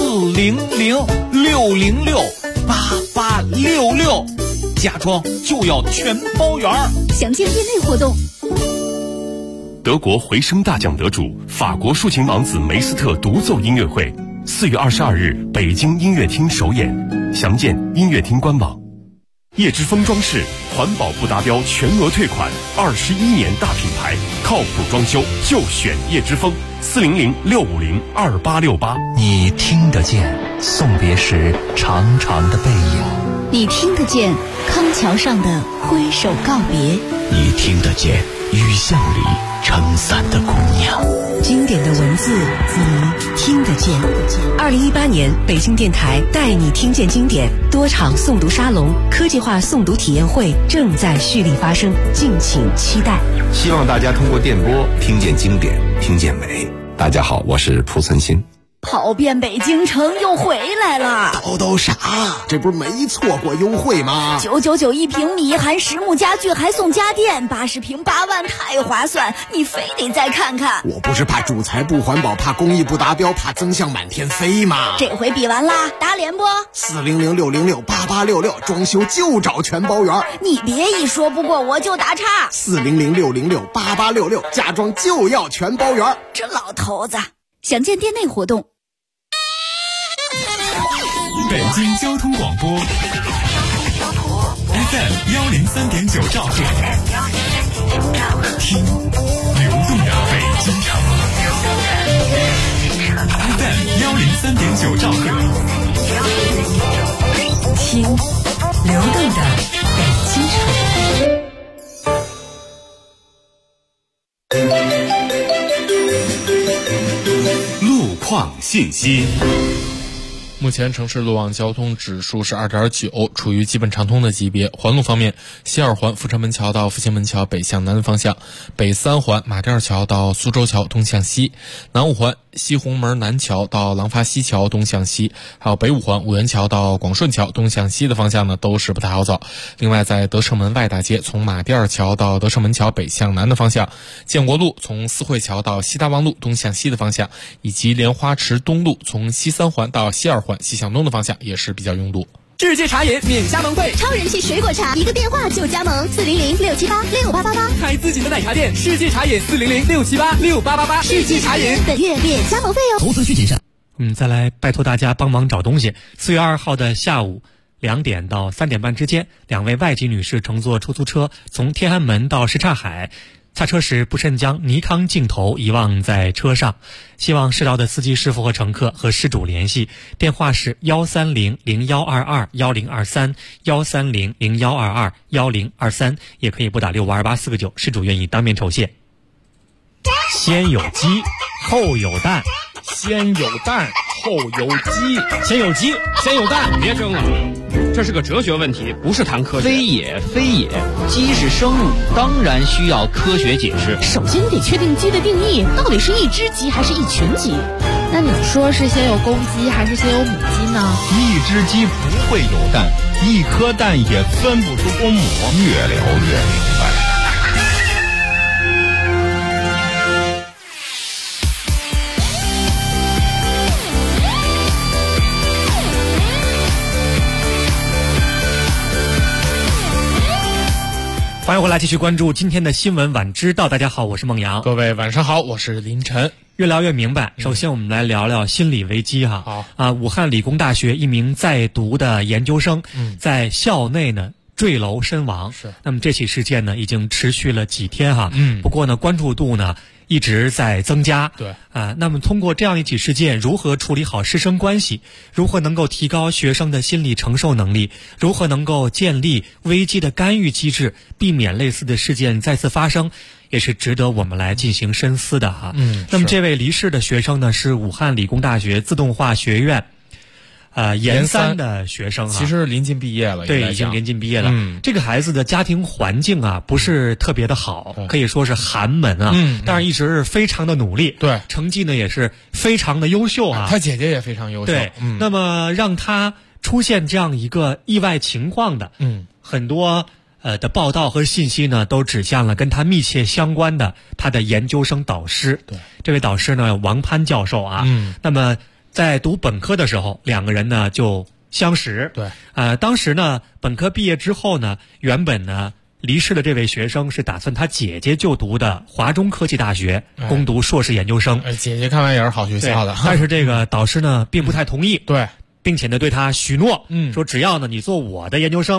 [SPEAKER 20] ，400-606-8866，家装就要全包圆。
[SPEAKER 11] 详见店内活动。
[SPEAKER 3] 德国回声大奖得主，法国抒情王子梅斯特独奏音乐会，4月22日北京音乐厅首演，详见音乐厅官网。 叶之峰装饰，环保不达标全额退款，21年大品牌，靠谱装修就选叶之峰，400-650-2868。
[SPEAKER 2] 你听得见送别时长长的背影，
[SPEAKER 1] 你听得见康桥上的挥手告别，
[SPEAKER 2] 你听得见雨巷里撑伞的姑娘。
[SPEAKER 22] 经典的文字，你听得见。2018年，北京电台带你听见经典多场诵读沙龙、科技化诵读体验会正在蓄力发生，敬请期待。
[SPEAKER 23] 希望大家通过电波听见经典，听见美。大家好，我是蒲存昕。
[SPEAKER 1] 跑遍北京城又回来了，
[SPEAKER 17] 叨啥？这不是没错过优惠吗
[SPEAKER 1] ？999一平米，含实木家具，还送家电，80平8万，太划算！你非得再看看。
[SPEAKER 17] 我不是怕主材不环保，怕工艺不达标，怕增项满天飞吗？
[SPEAKER 1] 这回比完啦，打脸不
[SPEAKER 17] ？400-606-8866，装修就找全包圆。
[SPEAKER 1] 你别一说不过我就打岔。
[SPEAKER 17] 400-606-8866，家装就要全包圆。
[SPEAKER 1] 这老头子，想见店内活动。
[SPEAKER 24] 北京交通广播 FM 103.9兆赫，听流动的北京城。FM 103.9兆赫，
[SPEAKER 22] 听流动的北京
[SPEAKER 3] 城。路况信息。
[SPEAKER 4] 目前城市路网交通指数是2.9，处于基本畅通的级别。环路方面，西二环阜成门桥到复兴门桥北向南方向，北三环马甸桥到苏州桥东向西，南五环西红门南桥到廊坊西桥东向西，还有北五环五原桥到广顺桥东向西的方向呢，都是不太好走。另外，在德胜门外大街从马甸桥到德胜门桥北向南的方向，建国路从四惠桥到西大望路东向西的方向，以及莲花池东路从西三环到西二环西向东的方向也是比较拥堵。
[SPEAKER 25] 世界茶饮免加盟费，
[SPEAKER 26] 超人气水果茶，一个电话就加盟，400-678-6888，
[SPEAKER 25] 开自己的奶茶店，世界茶饮400-678-6888，世界茶饮
[SPEAKER 26] 本月免加盟费哦。
[SPEAKER 22] 投资需谨慎。
[SPEAKER 8] 再来拜托大家帮忙找东西。4月2号的下午2点到3点半之间，2位外籍女士乘坐出租车从天安门到什刹海，下车时不慎将尼康镜头遗忘在车上，希望失劳的司机师傅和乘客和失主联系，电话是130-0122-1023 130-0122-1023，也可以拨打652849，失主愿意当面酬谢。先有鸡后有蛋，
[SPEAKER 4] 先有蛋后有鸡，
[SPEAKER 8] 先有鸡先有蛋。
[SPEAKER 27] 别争了，这是个哲学问题，不是谈科学。
[SPEAKER 28] 非也，鸡是生物，当然需要科学解释。
[SPEAKER 12] 首先得确定鸡的定义，到底是一只鸡还是一群鸡？
[SPEAKER 29] 那你说是先有公鸡还是先有母鸡呢？
[SPEAKER 30] 一只鸡不会有蛋，一颗蛋也分不出公母。
[SPEAKER 18] 越聊越明白。
[SPEAKER 8] 欢迎回来，继续关注今天的新闻晚知道。大家好，我是孟阳。
[SPEAKER 4] 各位晚上好，我是林晨。
[SPEAKER 8] 越聊越明白。首先，我们来聊聊心理危机哈。
[SPEAKER 4] 好
[SPEAKER 8] 武汉理工大学一名在读的研究生，在校内呢坠楼身亡。
[SPEAKER 4] 是。
[SPEAKER 8] 那么这起事件呢，已经持续了几天哈。不过呢，关注度呢一直在增加。
[SPEAKER 4] 对。
[SPEAKER 8] 那么通过这样一起事件，如何处理好师生关系？如何能够提高学生的心理承受能力？如何能够建立危机的干预机制，避免类似的事件再次发生？也是值得我们来进行深思的哈。那么这位离世的学生呢，是武汉理工大学自动化学院研3的学生
[SPEAKER 4] 其实临近毕业了。
[SPEAKER 8] 对，已经临近毕业了。这个孩子的家庭环境啊不是特别的好，可以说是寒门啊。但是一直是非常的努力，
[SPEAKER 4] 对，
[SPEAKER 8] 成绩呢也是非常的优秀啊。
[SPEAKER 4] 他姐姐也非常优秀。
[SPEAKER 8] 对，那么让他出现这样一个意外情况的，很多的报道和信息呢，都指向了跟他密切相关的他的研究生导师。
[SPEAKER 4] 对，
[SPEAKER 8] 这位导师呢，王潘教授啊。那么在读本科的时候，两个人呢就相识。
[SPEAKER 4] 对，
[SPEAKER 8] 当时呢，本科毕业之后呢，原本呢离世的这位学生是打算他姐姐就读的华中科技大学攻读硕士研究生。
[SPEAKER 4] 姐姐看来也是好学校的，
[SPEAKER 8] 但是这个导师呢并不太同意。
[SPEAKER 4] 对，
[SPEAKER 8] 并且呢对他许诺，说只要呢你做我的研究生，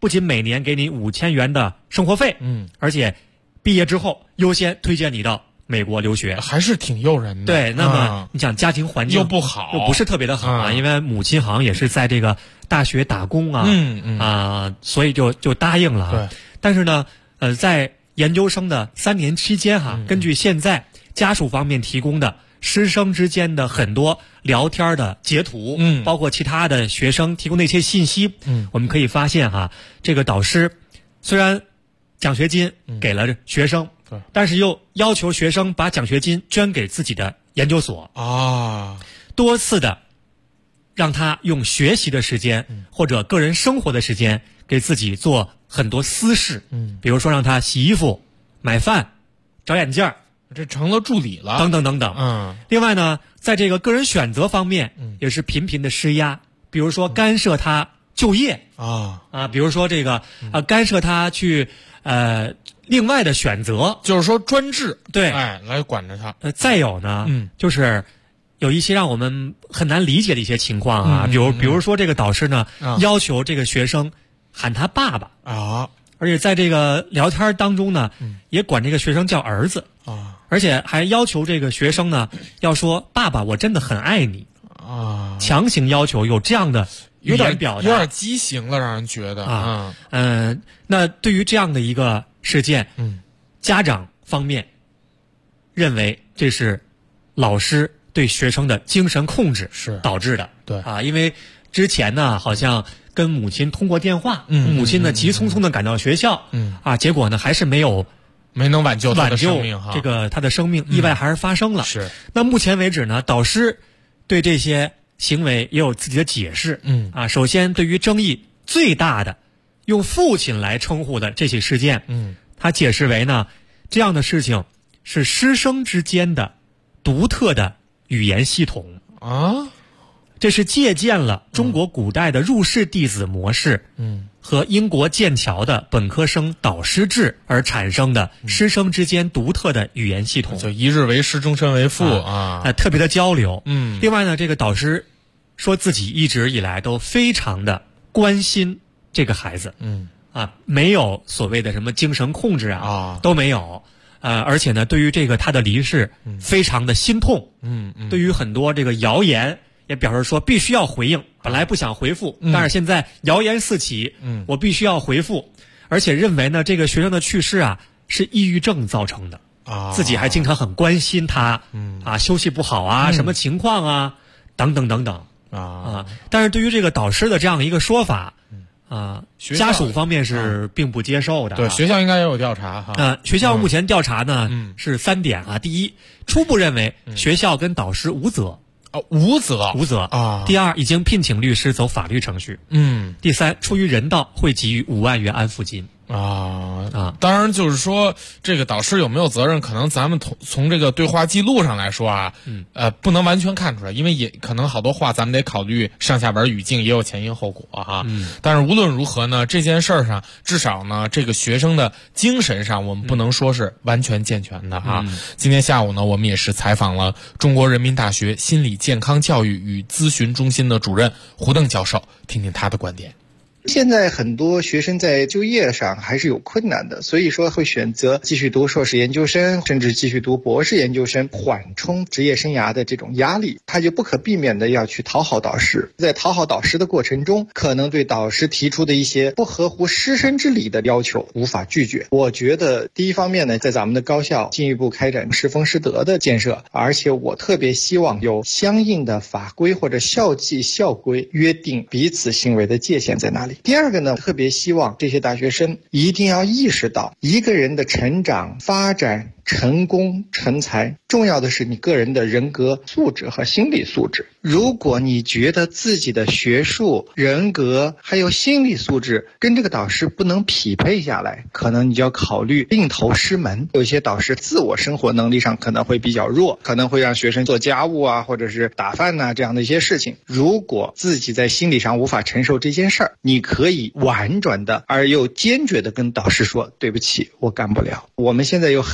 [SPEAKER 8] 不仅每年给你5000元的生活费，而且毕业之后优先推荐你到美国留学，
[SPEAKER 4] 还是挺诱人的。
[SPEAKER 8] 对，那么你想家庭环境
[SPEAKER 4] 又不好，
[SPEAKER 8] 又不是特别的好啊，因为母亲好像也是在这个大学打工啊，所以就答应了。
[SPEAKER 4] 对，
[SPEAKER 8] 但是呢，在研究生的3年期间根据现在家属方面提供的师生之间的很多聊天的截图，包括其他的学生提供的一些信息，我们可以发现这个导师虽然奖学金给了学生，但是又要求学生把奖学金捐给自己的研究所多次的让他用学习的时间或者个人生活的时间给自己做很多私事，比如说让他洗衣服、买饭、找眼镜，
[SPEAKER 4] 这成了助理了，
[SPEAKER 8] 等等等等。另外呢，在这个个人选择方面，也是频频的施压，比如说干涉他就业比如说这个干涉他去另外的选择，
[SPEAKER 4] 就是说专制，
[SPEAKER 8] 对，
[SPEAKER 4] 来管着他。
[SPEAKER 8] 再有呢，就是有一些让我们很难理解的一些情况比如说这个导师呢，要求这个学生喊他爸爸而且在这个聊天当中呢，也管这个学生叫儿子而且还要求这个学生呢要说爸爸，我真的很爱你强行要求有这样的语言表达，
[SPEAKER 4] 有点畸形了，让人觉得
[SPEAKER 8] 那对于这样的一个事件，家长方面认为这是老师对学生的精神控制是导致的，
[SPEAKER 4] 对
[SPEAKER 8] 因为之前呢好像跟母亲通过电话，母亲呢急匆匆的赶到学校，结果呢还是没
[SPEAKER 4] 能挽救他的生命
[SPEAKER 8] 这个他的生命意外还是发生了。
[SPEAKER 4] 是。
[SPEAKER 8] 那目前为止呢，导师对这些行为也有自己的解释。首先对于争议最大的用父亲来称呼的这起事件，他解释为呢，这样的事情是师生之间的独特的语言系统这是借鉴了中国古代的入室弟子模式，和英国剑桥的本科生导师制而产生的师生之间独特的语言系统，
[SPEAKER 4] 就一日为师，终身为父
[SPEAKER 8] 特别的交流。另外呢，这个导师说自己一直以来都非常的关心这个孩子，没有所谓的什么精神控制都没有。而且呢，对于这个他的离世，非常的心痛。对于很多这个谣言，也表示说必须要回应。本来不想回复，但是现在谣言四起，我必须要回复。而且认为呢，这个学生的去世是抑郁症造成的。自己还经常很关心他，休息不好什么情况等等等等但是对于这个导师的这样一个说法。家属方面是并不接受的。
[SPEAKER 4] 对，学校应该也有调查
[SPEAKER 8] 学校目前调查呢是3点第一，初步认为学校跟导师无责。
[SPEAKER 4] 无责
[SPEAKER 8] 第二，已经聘请律师走法律程序。第三，出于人道会给予5万元安抚金。
[SPEAKER 4] 当然就是说这个导师有没有责任，可能咱们从这个对话记录上来说不能完全看出来，因为也可能好多话咱们得考虑上下文语境，也有前因后果但是无论如何呢，这件事儿上至少呢这个学生的精神上我们不能说是完全健全的今天下午呢，我们也是采访了中国人民大学心理健康教育与咨询中心的主任胡邓教授，听听他的观点。
[SPEAKER 5] 现在很多学生在就业上还是有困难的，所以说会选择继续读硕士研究生，甚至继续读博士研究生，缓冲职业生涯的这种压力，他就不可避免的要去讨好导师。在讨好导师的过程中，可能对导师提出的一些不合乎师生之礼的要求无法拒绝。我觉得第一方面呢，在咱们的高校进一步开展师风师德的建设，而且我特别希望有相应的法规或者校纪校规约定彼此行为的界限在哪里。第二个呢，特别希望这些大学生一定要意识到，一个人的成长发展成功成才，重要的是你个人的人格素质和心理素质。如果你觉得自己的学术、人格还有心理素质跟这个导师不能匹配下来，可能你就要考虑另投师门。有些导师自我生活能力上可能会比较弱，可能会让学生做家务或者是打饭这样的一些事情。如果自己在心理上无法承受这件事儿，你可以婉转的而又坚决的跟导师说，对不起，我干不了。我们现在有很多的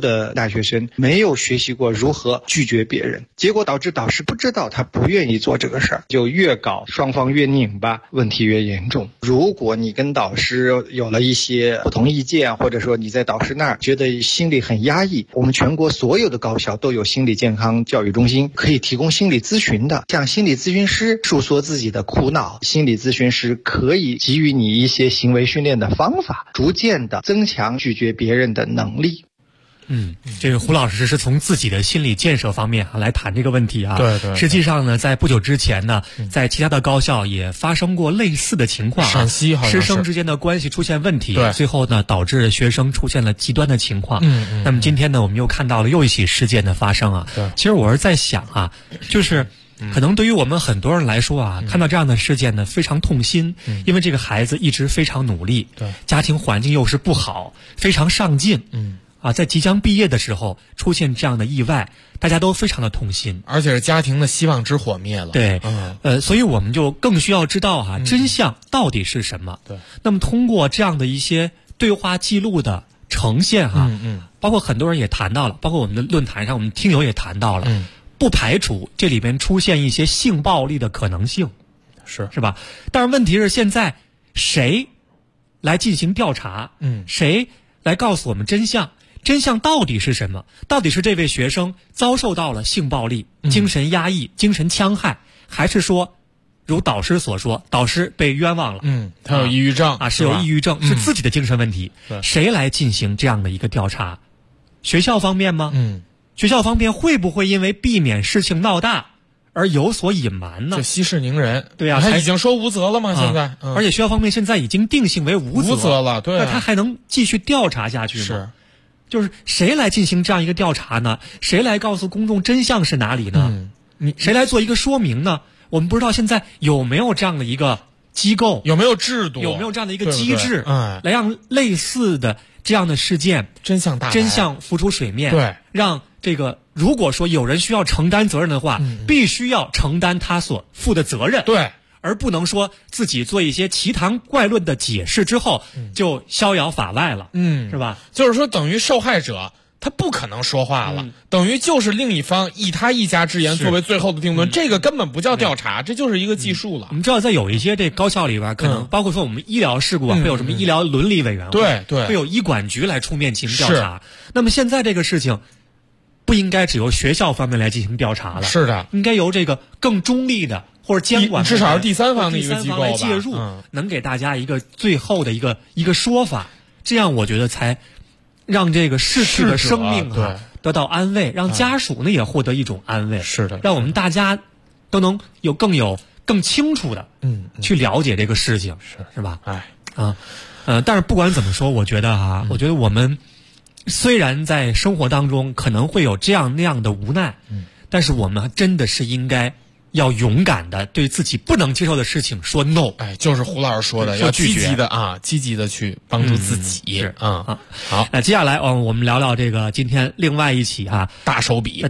[SPEAKER 5] 的大学生没有学习过如何拒绝别人，结果导致导师不知道，他不愿意做这个事儿，就越搞双方越拧巴，问题越严重。如果你跟导师有了一些不同意见，或者说你在导师那儿觉得心里很压抑，我们全国所有的高校都有心理健康教育中心，可以提供心理咨询的，向心理咨询师诉说自己的苦恼，心理咨询师可以给予你一些行为训练的方法，逐渐的增强拒绝别人的能力。
[SPEAKER 8] 这个胡老师是从自己的心理建设方面来谈这个问题啊。
[SPEAKER 4] 对。
[SPEAKER 8] 实际上呢，在不久之前呢，在其他的高校也发生过类似的情况，
[SPEAKER 4] 陕西好像是
[SPEAKER 8] 师生之间的关系出现问题，
[SPEAKER 4] 对，
[SPEAKER 8] 最后呢导致学生出现了极端的情况。那么今天呢，我们又看到了又一起事件的发生啊。
[SPEAKER 4] 对，
[SPEAKER 8] 其实我是在想啊，就是可能对于我们很多人来说啊，看到这样的事件呢非常痛心，因为这个孩子一直非常努力，
[SPEAKER 4] 对，
[SPEAKER 8] 家庭环境又是不好，非常上进，在即将毕业的时候出现这样的意外，大家都非常的痛心，
[SPEAKER 4] 而且是家庭的希望之火灭了。
[SPEAKER 8] 对，所以我们就更需要知道真相到底是什么。
[SPEAKER 4] 对，
[SPEAKER 8] 那么通过这样的一些对话记录的呈现包括很多人也谈到了，包括我们的论坛上我们听友也谈到了，不排除这里边出现一些性暴力的可能性，是吧？但是问题是现在谁来进行调查？谁来告诉我们真相？真相到底是什么？到底是这位学生遭受到了性暴力、精神压抑、精神戕害，还是说如导师所说，导师被冤枉了，
[SPEAKER 4] 他有抑郁症
[SPEAKER 8] 是有抑郁症，是自己的精神问题。谁来进行这样的一个调查？学校方面吗？学校方面会不会因为避免事情闹大而有所隐瞒呢？
[SPEAKER 4] 就息事宁人。
[SPEAKER 8] 对啊，
[SPEAKER 4] 他已经说无责了吗？现在，
[SPEAKER 8] 而且学校方面现在已经定性为无责
[SPEAKER 4] 了，对，
[SPEAKER 8] 那他还能继续调查下去吗？就是谁来进行这样一个调查呢？谁来告诉公众真相是哪里呢？谁来做一个说明呢？我们不知道现在有没有这样的一个机构，
[SPEAKER 4] 有没有制度，
[SPEAKER 8] 有没有这样的一个机制，来让类似的这样的事件
[SPEAKER 4] 真相
[SPEAKER 8] 浮出水面。
[SPEAKER 4] 对，
[SPEAKER 8] 让这个如果说有人需要承担责任的话，必须要承担他所负的责任。
[SPEAKER 4] 对。
[SPEAKER 8] 而不能说自己做一些奇谈怪论的解释之后就逍遥法外了，是吧？
[SPEAKER 4] 就是说等于受害者他不可能说话了，等于就是另一方以他一家之言作为最后的定论，这个根本不叫调查，这就是一个技术了。
[SPEAKER 8] 我们知道在有一些这高校里边，可能包括说我们医疗事故会有什么医疗伦理委员会，
[SPEAKER 4] 对，
[SPEAKER 8] 会有医管局来出面进行调查。那么现在这个事情不应该只由学校方面来进行调查了，
[SPEAKER 4] 是的，
[SPEAKER 8] 应该由这个更中立的或者监管，
[SPEAKER 4] 至少是第三方的一个机构
[SPEAKER 8] 来介入，能给大家一个最后的一个说法，这样我觉得才让这个逝去的生命得到安慰，让家属呢也获得一种安慰，
[SPEAKER 4] 是的，
[SPEAKER 8] 让我们大家都能更清楚的去了解这个事情，是吧？但是不管怎么说，我觉得我觉得我们虽然在生活当中可能会有这样那样的无奈，但是我们真的是应该要勇敢的对自己不能接受的事情说 no。
[SPEAKER 4] 就是胡老师说的，要积极的去帮助自己。好，
[SPEAKER 8] 那接下来我们聊聊这个今天另外一起大手笔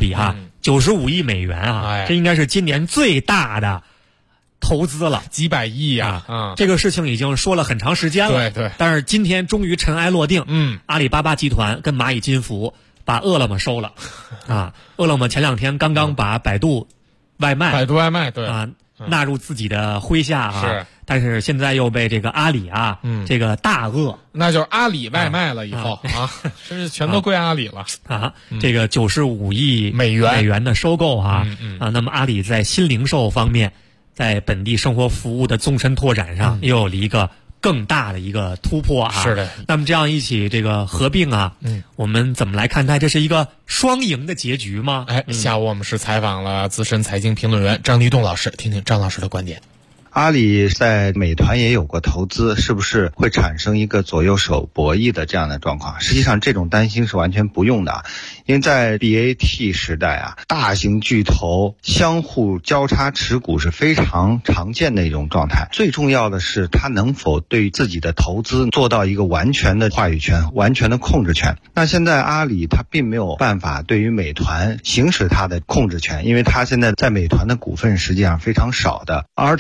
[SPEAKER 8] 95亿美元这应该是今年最大的投资了，
[SPEAKER 4] 几百亿
[SPEAKER 8] 这个事情已经说了很长时间了，
[SPEAKER 4] 对，
[SPEAKER 8] 但是今天终于尘埃落定。阿里巴巴集团跟蚂蚁金服把饿了么收了饿了么前2天刚刚把百度外卖
[SPEAKER 4] 对
[SPEAKER 8] 纳入自己的麾下但是现在又被这个阿里这个大鳄，
[SPEAKER 4] 那就是阿里外卖了以后真是全都归阿里了
[SPEAKER 8] 这个95亿美元的收购那么阿里在新零售方面，在本地生活服务的纵深拓展上又有了一个更大的一个突破
[SPEAKER 4] 是的。
[SPEAKER 8] 那么这样一起这个合并我们怎么来看待？这是一个双赢的结局吗？
[SPEAKER 4] 下午我们是采访了资深财经评论员张立栋老师，听听张老师的观点。
[SPEAKER 6] 阿里在美团也有过投资，是不是会产生一个左右手博弈的这样的状况？实际上这种担心是完全不用的，因为在 BAT 时代大型巨头相互交叉持股是非常常见的一种状态。最重要的是它能否对自己的投资做到一个完全的话语权、完全的控制权。那现在阿里它并没有办法对于美团行使它的控制权，因为它现在在美团的股份实际上非常少的，而它本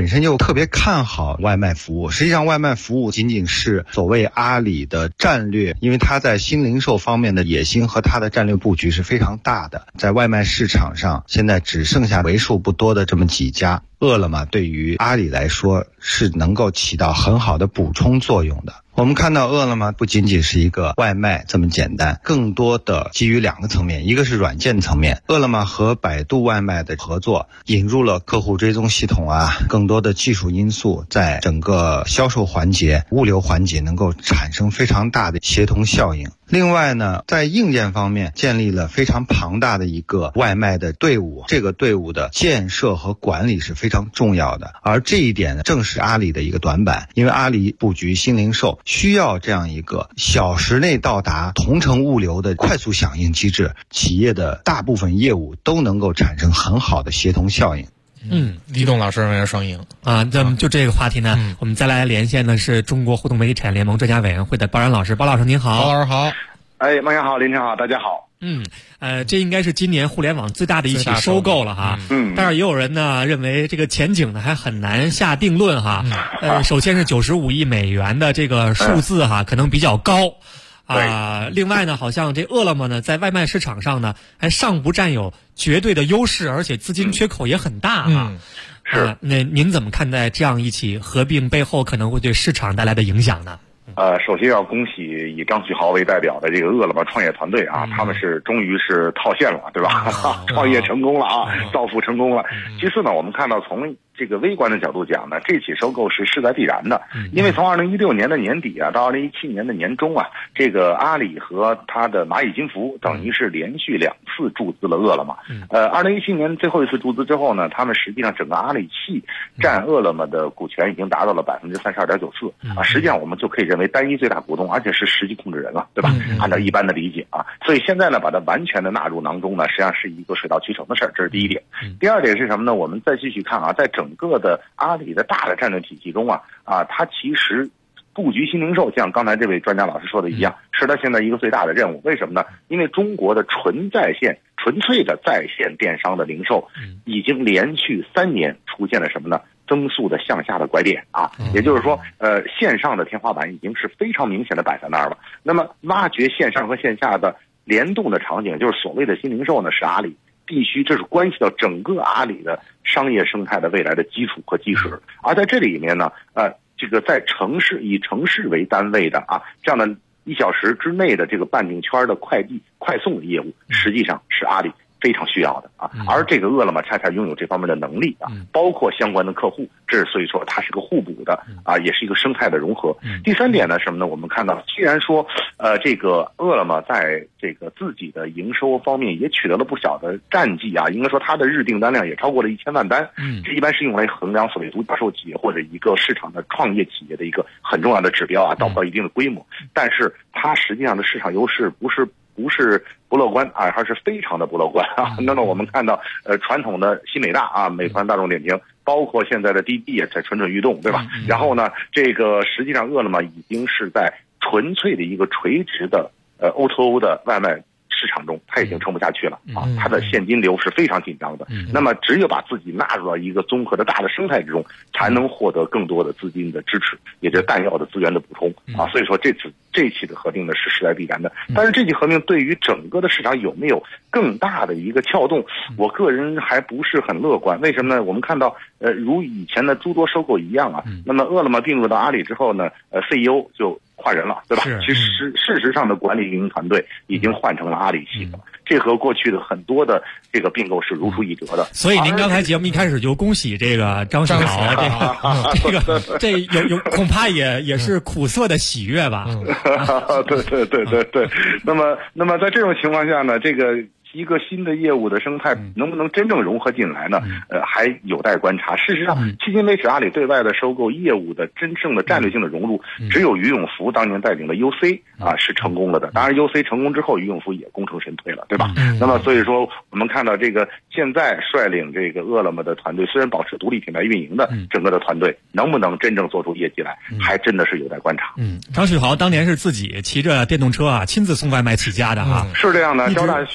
[SPEAKER 6] 身又特别看好外卖服务。实际上外卖服务仅仅是所谓阿里的战略，因为它在新零售方面的野心和它的战略布局是非常大的。在外卖市场上现在只剩下为数不多的这么几家，饿了么对于阿里来说是能够起到很好的补充作用的。我们看到饿了么不仅仅是一个外卖这么简单，更多的基于2个层面，一个是软件层面，饿了么和百度外卖的合作引入了客户追踪系统更多的技术因素在整个销售环节、物流环节能够产生非常大的协同效应。另外呢，在硬件方面建立了非常庞大的一个外卖的队伍，这个队伍的建设和管理是非常重要的，而这一点呢正是阿里的一个短板，因为阿里布局新零售需要这样一个小时内到达同城物流的快速响应机制，企业的大部分业务都能够产生很好的协同效应。
[SPEAKER 4] 李董老师认为双赢
[SPEAKER 8] 啊。那么就这个话题呢，我们再来连线的是中国互动媒体产业联盟专家委员会的包然老师。包老师您好。
[SPEAKER 4] 包老师好。
[SPEAKER 7] 孟阳好，林晨好，大家好。
[SPEAKER 8] 这应该是今年互联网最大的一起收购了哈。但是也有人呢认为这个前景呢还很难下定论哈。首先是95亿美元的这个数字哈，可能比较高。另外呢，好像这饿了么呢，在外卖市场上呢，还尚不占有绝对的优势，而且资金缺口也很大啊。
[SPEAKER 7] 是。
[SPEAKER 8] 那您怎么看待这样一起合并背后可能会对市场带来的影响呢？
[SPEAKER 7] 首先要恭喜以张旭豪为代表的这个饿了么创业团队啊，他们是终于是套现了，对吧？创业成功了造富成功了。其次呢，我们看到从这个微观的角度讲呢，这起收购是势在必然的，因为从2016年的年底到2017年的年中这个阿里和他的蚂蚁金服等于是连续2次注资了饿了么。2017年最后一次注资之后呢，他们实际上整个阿里系占饿了么的股权已经达到了32.94%实际上我们就可以认为单一最大股东，而且是实际控制人了，对吧？按照一般的理解所以现在呢，把它完全的纳入囊中呢，实际上是一个水到渠成的事儿，这是第一点。第二点是什么呢？我们再继续看在整个的阿里的大的战略体系中它其实布局新零售，像刚才这位专家老师说的一样，是它现在一个最大的任务。为什么呢？因为中国的纯粹的在线电商的零售已经连续3年出现了什么呢？增速的向下的拐点也就是说线上的天花板已经是非常明显的摆在那儿了。那么挖掘线上和线下的联动的场景，就是所谓的新零售呢，是阿里必须，这是关系到整个阿里的商业生态的未来的基础和基石。而在这里面呢这个在城市以城市为单位的这样的1小时之内的这个半径圈的快递快送的业务，实际上是阿里非常需要的而这个饿了么恰恰拥有这方面的能力包括相关的客户，所以说它是个互补的也是一个生态的融合。第3点呢什么呢？我们看到既然说这个饿了么在这个自己的营收方面也取得了不小的战绩应该说它的日订单量也超过了1000万单这一般是用来衡量所谓独角兽企业或者一个市场的创业企业的一个很重要的指标到不到一定的规模。但是它实际上的市场优势不是不乐观还是非常的不乐观那么我们看到传统的新美大美团、大众点评，包括现在的滴滴也在蠢蠢欲动，对吧？然后呢，这个实际上饿了么已经是在纯粹的一个垂直的O2O 的外卖市场中，它已经撑不下去了它的现金流是非常紧张的。那么只有把自己纳入到一个综合的大的生态之中，才能获得更多的资金的支持，也就是弹药的资源的补充所以说这期的合并呢是势在必然的。但是这起合并对于整个的市场有没有更大的一个撬动，我个人还不是很乐观。为什么呢？我们看到如以前的诸多收购一样那么饿了么并入到阿里之后呢CEO 就换人了，对吧？其实事实上的管理运营团队已经换成了阿里系统，这和过去的很多的这个并购是如出一辙的。
[SPEAKER 8] 所以您刚才节目一开始就恭喜这个张旭豪，这有恐怕也是苦涩的喜悦吧？
[SPEAKER 7] 对。那么在这种情况下呢，这个一个新的业务的生态能不能真正融合进来呢？还有待观察。事实上，迄今为止，阿里对外的收购业务的真正的战略性的融入，只有于永福当年带领的 UC 是成功了的。当然 ，UC 成功之后，于永福也功成身退了，对吧？那么所以说，我们看到这个现在率领这个饿了么的团队，虽然保持独立品牌运营的整个的团队，能不能真正做出业绩来，还真的是有待观察。
[SPEAKER 8] 张旭豪当年是自己骑着电动车亲自送外卖起家的
[SPEAKER 7] 是这样的，交大学生宿舍。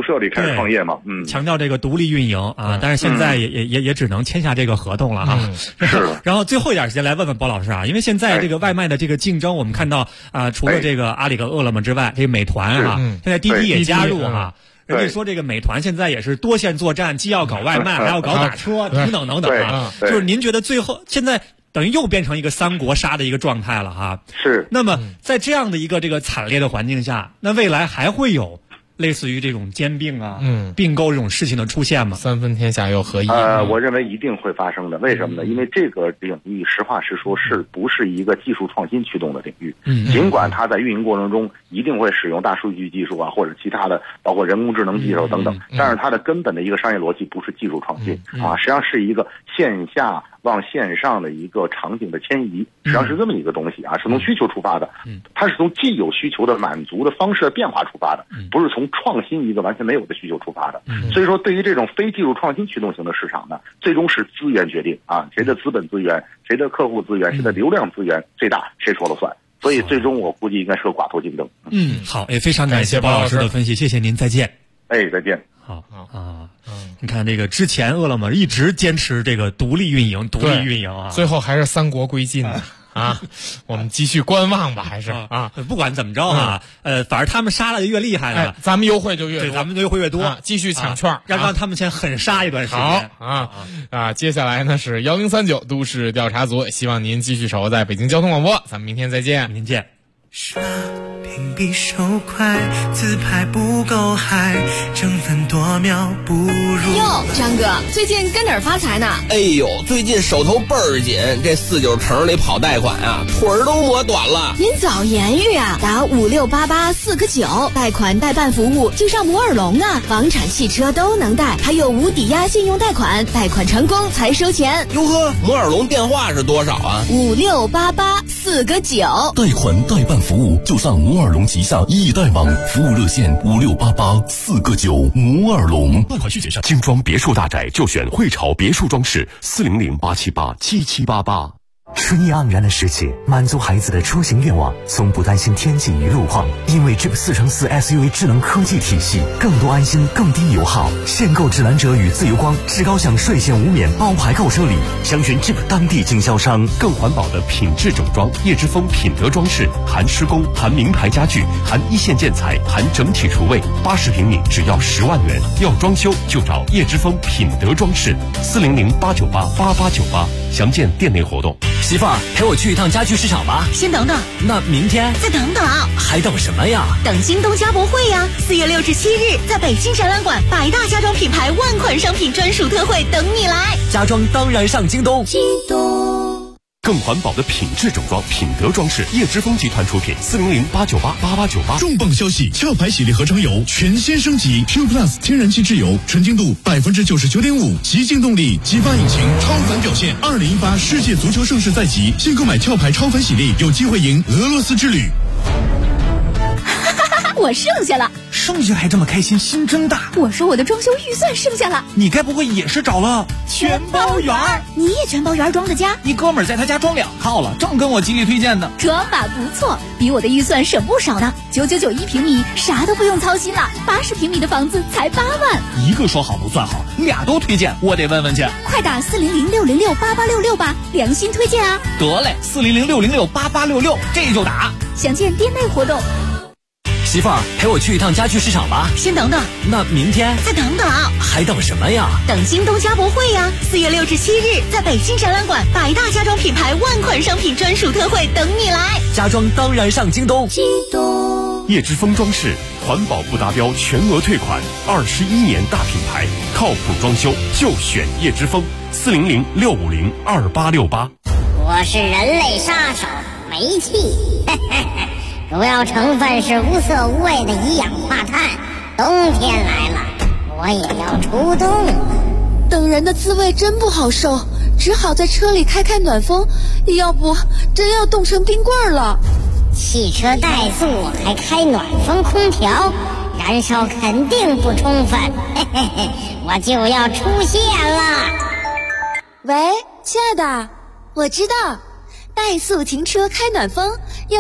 [SPEAKER 7] 社里开始创业嘛，
[SPEAKER 8] 强调这个独立运营啊，但是现在也只能签下这个合同了啊。
[SPEAKER 7] 是。
[SPEAKER 8] 然后最后一点时间来问问包老师啊，因为现在这个外卖的这个竞争，我们看到除了这个阿里跟饿了么之外，这个美团啊，现在滴滴也加入哈。人家说这个美团现在也是多线作战，既要搞外卖，还要搞打车，等等等等啊。就是您觉得最后现在等于又变成一个三国杀的一个状态了哈？
[SPEAKER 7] 是。
[SPEAKER 8] 那么在这样的一个这个惨烈的环境下，那未来还会有类似于这种兼并啊、并购这种事情的出现吗？
[SPEAKER 4] 三分天下又何一？
[SPEAKER 7] 我认为一定会发生的。为什么呢？因为这个领域实话实说，是不是一个技术创新驱动的领域？尽管它在运营过程中一定会使用大数据技术啊，或者其他的，包括人工智能技术等等，但是它的根本的一个商业逻辑不是技术创新啊，实际上是一个线下往线上的一个场景的迁移，实际上是这么一个东西啊，是从需求出发的，它是从既有需求的满足的方式的变化出发的，不是从创新一个完全没有的需求出发的。所以说，对于这种非技术创新驱动型的市场呢，最终是资源决定啊，谁的资本资源、谁的客户资源、谁的流量资源最大，谁说了算。所以最终我估计应该是个寡头竞争。
[SPEAKER 8] 好，也非常感谢包老师的分析，谢谢您，再见。
[SPEAKER 7] 再见。
[SPEAKER 8] 好啊，你看这个之前饿了么一直坚持这个独立运营啊，
[SPEAKER 4] 最后还是三国归晋的。我们继续观望吧，还是
[SPEAKER 8] 不管怎么着啊，反正他们杀的越厉害呢，
[SPEAKER 4] 咱们优惠就越多，
[SPEAKER 8] 对，咱们优惠越多，
[SPEAKER 4] 继续抢券，
[SPEAKER 8] 让他们先狠杀一段时间。
[SPEAKER 4] 好接下来呢是1039都市调查组，希望您继续守候在北京交通广播，咱们明天再见，
[SPEAKER 8] 明天见。
[SPEAKER 9] 刷屏比手快，自拍不够嗨，争分夺秒不如。
[SPEAKER 26] 哟，张哥，最近跟哪儿发财呢？
[SPEAKER 10] 哎呦，最近手头倍儿紧，这49城里跑贷款啊，腿儿都磨短了。
[SPEAKER 26] 您早言语啊，打5688 4个9，贷款代办服务就上摩尔龙啊，房产、汽车都能贷，还有无抵押信用贷款，贷款成功才收钱。
[SPEAKER 10] 哟呵，摩尔龙电话是多少啊
[SPEAKER 26] ？5688 4个9，
[SPEAKER 2] 贷款代办服务就上摩尔龙旗下易贷网，服务热线5688 4个9，摩尔龙。
[SPEAKER 3] 贷款需谨慎。精装别墅大宅就选汇潮别墅装饰，400-878 7788。
[SPEAKER 11] 春意盎然的世界，满足孩子的出行愿望，从不担心天气与路况，因为 Jeep 4x4 SUV 智能科技体系，更多安心，更低油耗。限购智蓝者与自由光，至高享税前无免包牌购车礼，详询 Jeep 当地经销商。
[SPEAKER 3] 更环保的品质整装，叶之峰品德装饰，含施工，含名牌家具，含一线建材，含整体厨卫，80平米只要10万元。要装修就找叶之峰品德装饰，400-898 8898，详见店内活动。
[SPEAKER 13] 媳妇儿，陪我去一趟家具市场吧。
[SPEAKER 26] 先等等，
[SPEAKER 13] 那明天
[SPEAKER 26] 再等等，
[SPEAKER 13] 还等什么呀？
[SPEAKER 26] 等京东家博会呀！4月6至7日，在北京展览馆，100大家装品牌万款商品专属特惠等你来。
[SPEAKER 13] 家装当然上京东。
[SPEAKER 26] 京东。
[SPEAKER 3] 更环保的品质整装，品德装饰，叶之峰集团出品，400-898 8898。
[SPEAKER 14] 重磅消息！壳牌洗涤合成油全新升级 ，Q Plus 天然气质油，纯净度99.5%，极净动力，激发引擎，超凡表现。2018世界足球盛世在即，现购买壳牌超凡洗涤，有机会赢俄罗斯之旅。
[SPEAKER 1] 我剩下了，
[SPEAKER 14] 剩下还这么开心，心真大。
[SPEAKER 1] 我说我的装修预算剩下了，
[SPEAKER 14] 你该不会也是找了
[SPEAKER 1] 全包圆？你也全包圆装的家？
[SPEAKER 14] 你哥们儿在他家装2套了，正跟我极力推荐呢。
[SPEAKER 1] 这法不错，比我的预算省不少呢。9991平米，啥都不用操心了。80平米的房子才8万。
[SPEAKER 14] 一个说好不算好，俩都推荐，我得问问去。
[SPEAKER 1] 快打400-606-8866吧，良心推荐啊！
[SPEAKER 14] 得嘞，400-606-8866，这就打。
[SPEAKER 1] 详见店内活动。
[SPEAKER 13] 媳妇儿，陪我去一趟家具市场吧。
[SPEAKER 26] 先等等，
[SPEAKER 13] 那明天
[SPEAKER 26] 再等等，
[SPEAKER 13] 还等什么呀？
[SPEAKER 26] 等京东家博会呀！4月6至7日，在北京展览馆，100大家装品牌万款商品专属特惠等你来。
[SPEAKER 13] 家装当然上京东。
[SPEAKER 26] 京东。
[SPEAKER 3] 叶之峰装饰，环保不达标全额退款，21年大品牌，靠谱装修就选叶之峰，400-650-2868。
[SPEAKER 15] 我是人类杀手煤气。主要成分是无色无味的一氧化碳，冬天来了，我也要出动了。
[SPEAKER 29] 等人的滋味真不好受，只好在车里开暖风，要不真要冻成冰棍了。
[SPEAKER 15] 汽车怠速还开暖风空调，燃烧肯定不充分，我就要出现了。
[SPEAKER 29] 喂，亲爱的，我知道，怠速停车开暖风要